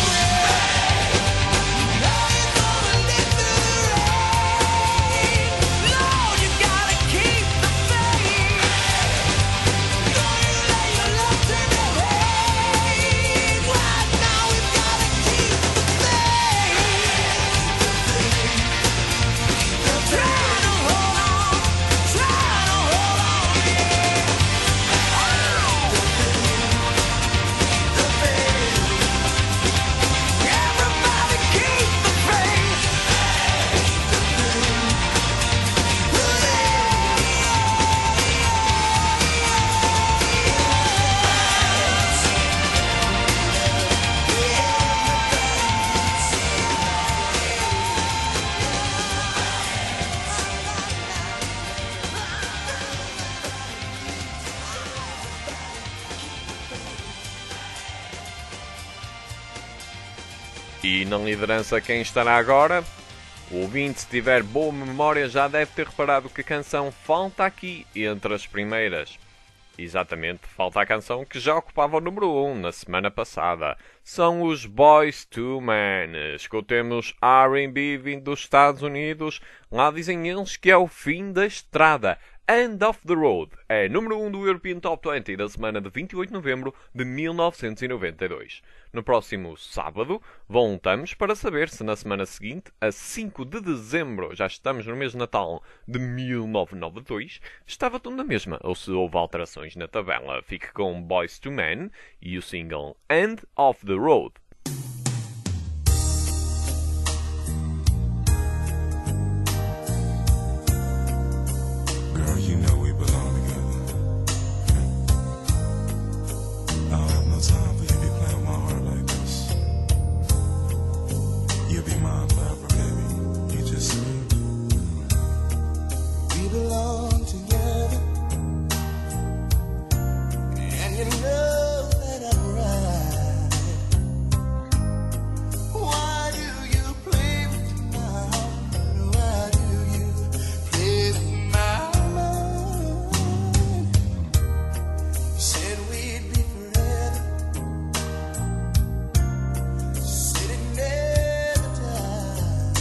Now you're gonna live through the rain. Lord, you gotta keep the faith. Don't you lay your love to the hate. Right now we've gotta keep the faith. Trying to hold on. Trying to hold on. Everybody keep the faith. E na liderança quem estará agora? O ouvinte, se tiver boa memória, já deve ter reparado que a canção falta aqui entre as primeiras. Exatamente, falta a canção que já ocupava o número 1 na semana passada. São os Boyz II Men. Escutemos R&B vindo dos Estados Unidos. Lá dizem eles que é o fim da estrada. End of the Road é número 1 do European Top 20 da semana de 28 de novembro de 1992. No próximo sábado, voltamos para saber se na semana seguinte, a 5 de dezembro, já estamos no mês de Natal de 1992, estava tudo na mesma ou se houve alterações na tabela. Fique com Boyz II Men e o single End of the Road. Girl, you know we belong together. I don't have no time for you to be playing with my heart like this. You'll be mine forever, baby. You just We belong together, and you know that I'm right. Why do you play with my heart? Why do you play with my mind? Said we'd be forever, said it never died.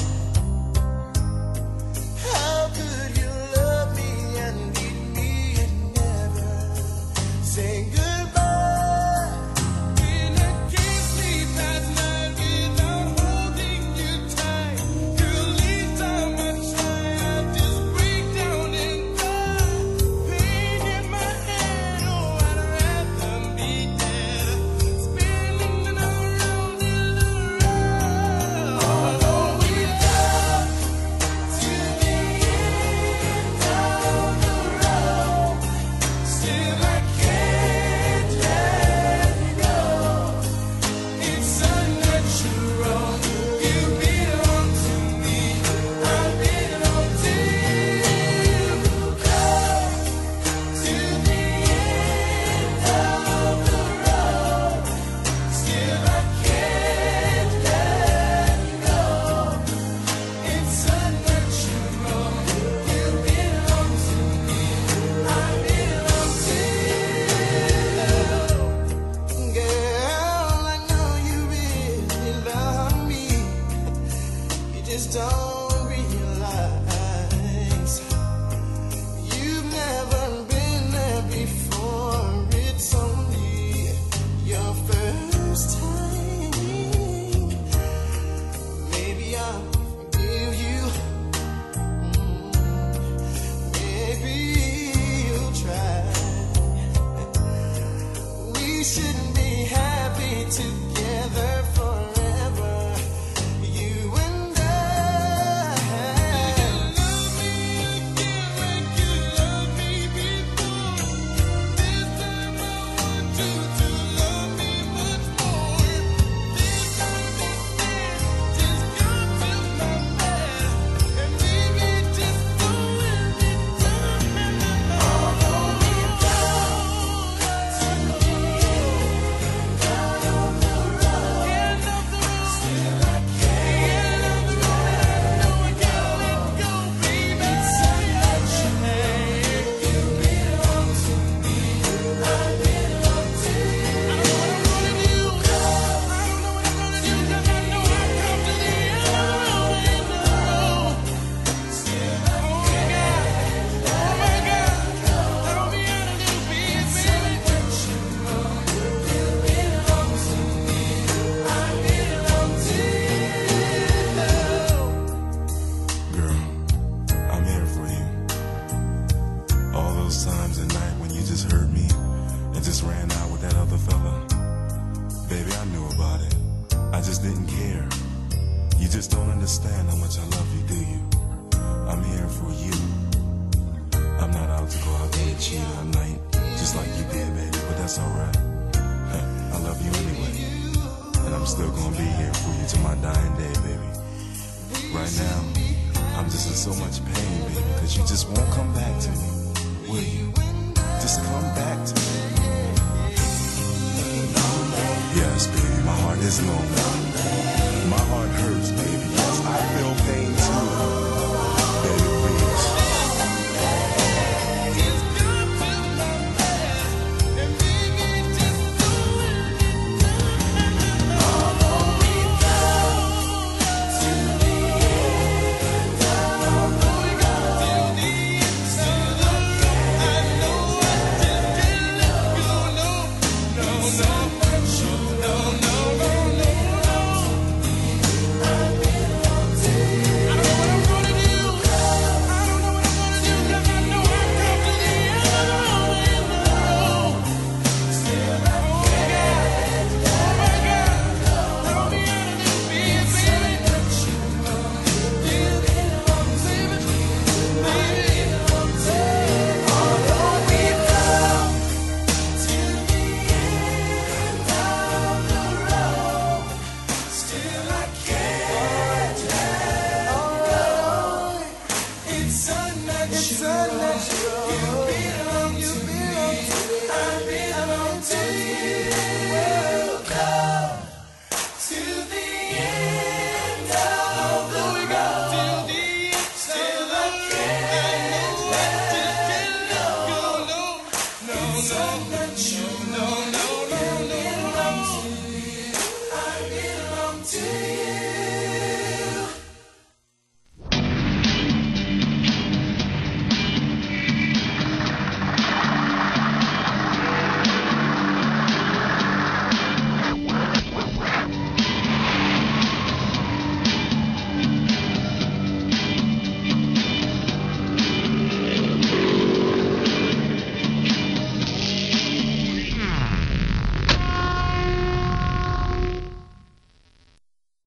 How could you love me and leave me and never say goodbye? When I can't sleep at night without holding you tight, girl, each time I try, I just break down and cry. Pain in my head, oh, I'd rather be dead, spinning around in the road. Although we got to the end of the road, still I can't let you go. It's unnatural. You belong to me, I belong to you. Come to the end of the road, still I can't let you go. It's unnatural. You belong to me, I belong to you. Girl, I know you really love me. You just don't realize you've never been there before. It's only your first time. Maybe I'll forgive you. Maybe you'll try. We shouldn't be happy together forever, you and I. Love me again like you loved me before. This time I want you to just ran out with that other fella. Baby, I knew about it. I just didn't care. You just don't understand how much I love you, do you? I'm here for you. I'm not out to go out there and cheat all night, just like you did, baby, but that's alright. I love you anyway. And I'm still gonna be here for you till my dying day, baby. Right now, I'm just in so much pain, baby, because you just won't come back to me. Will you? Just come back to me. Yes, baby, my heart is lonely. My heart hurts, baby. Yes, I feel pain too. Baby, please. No,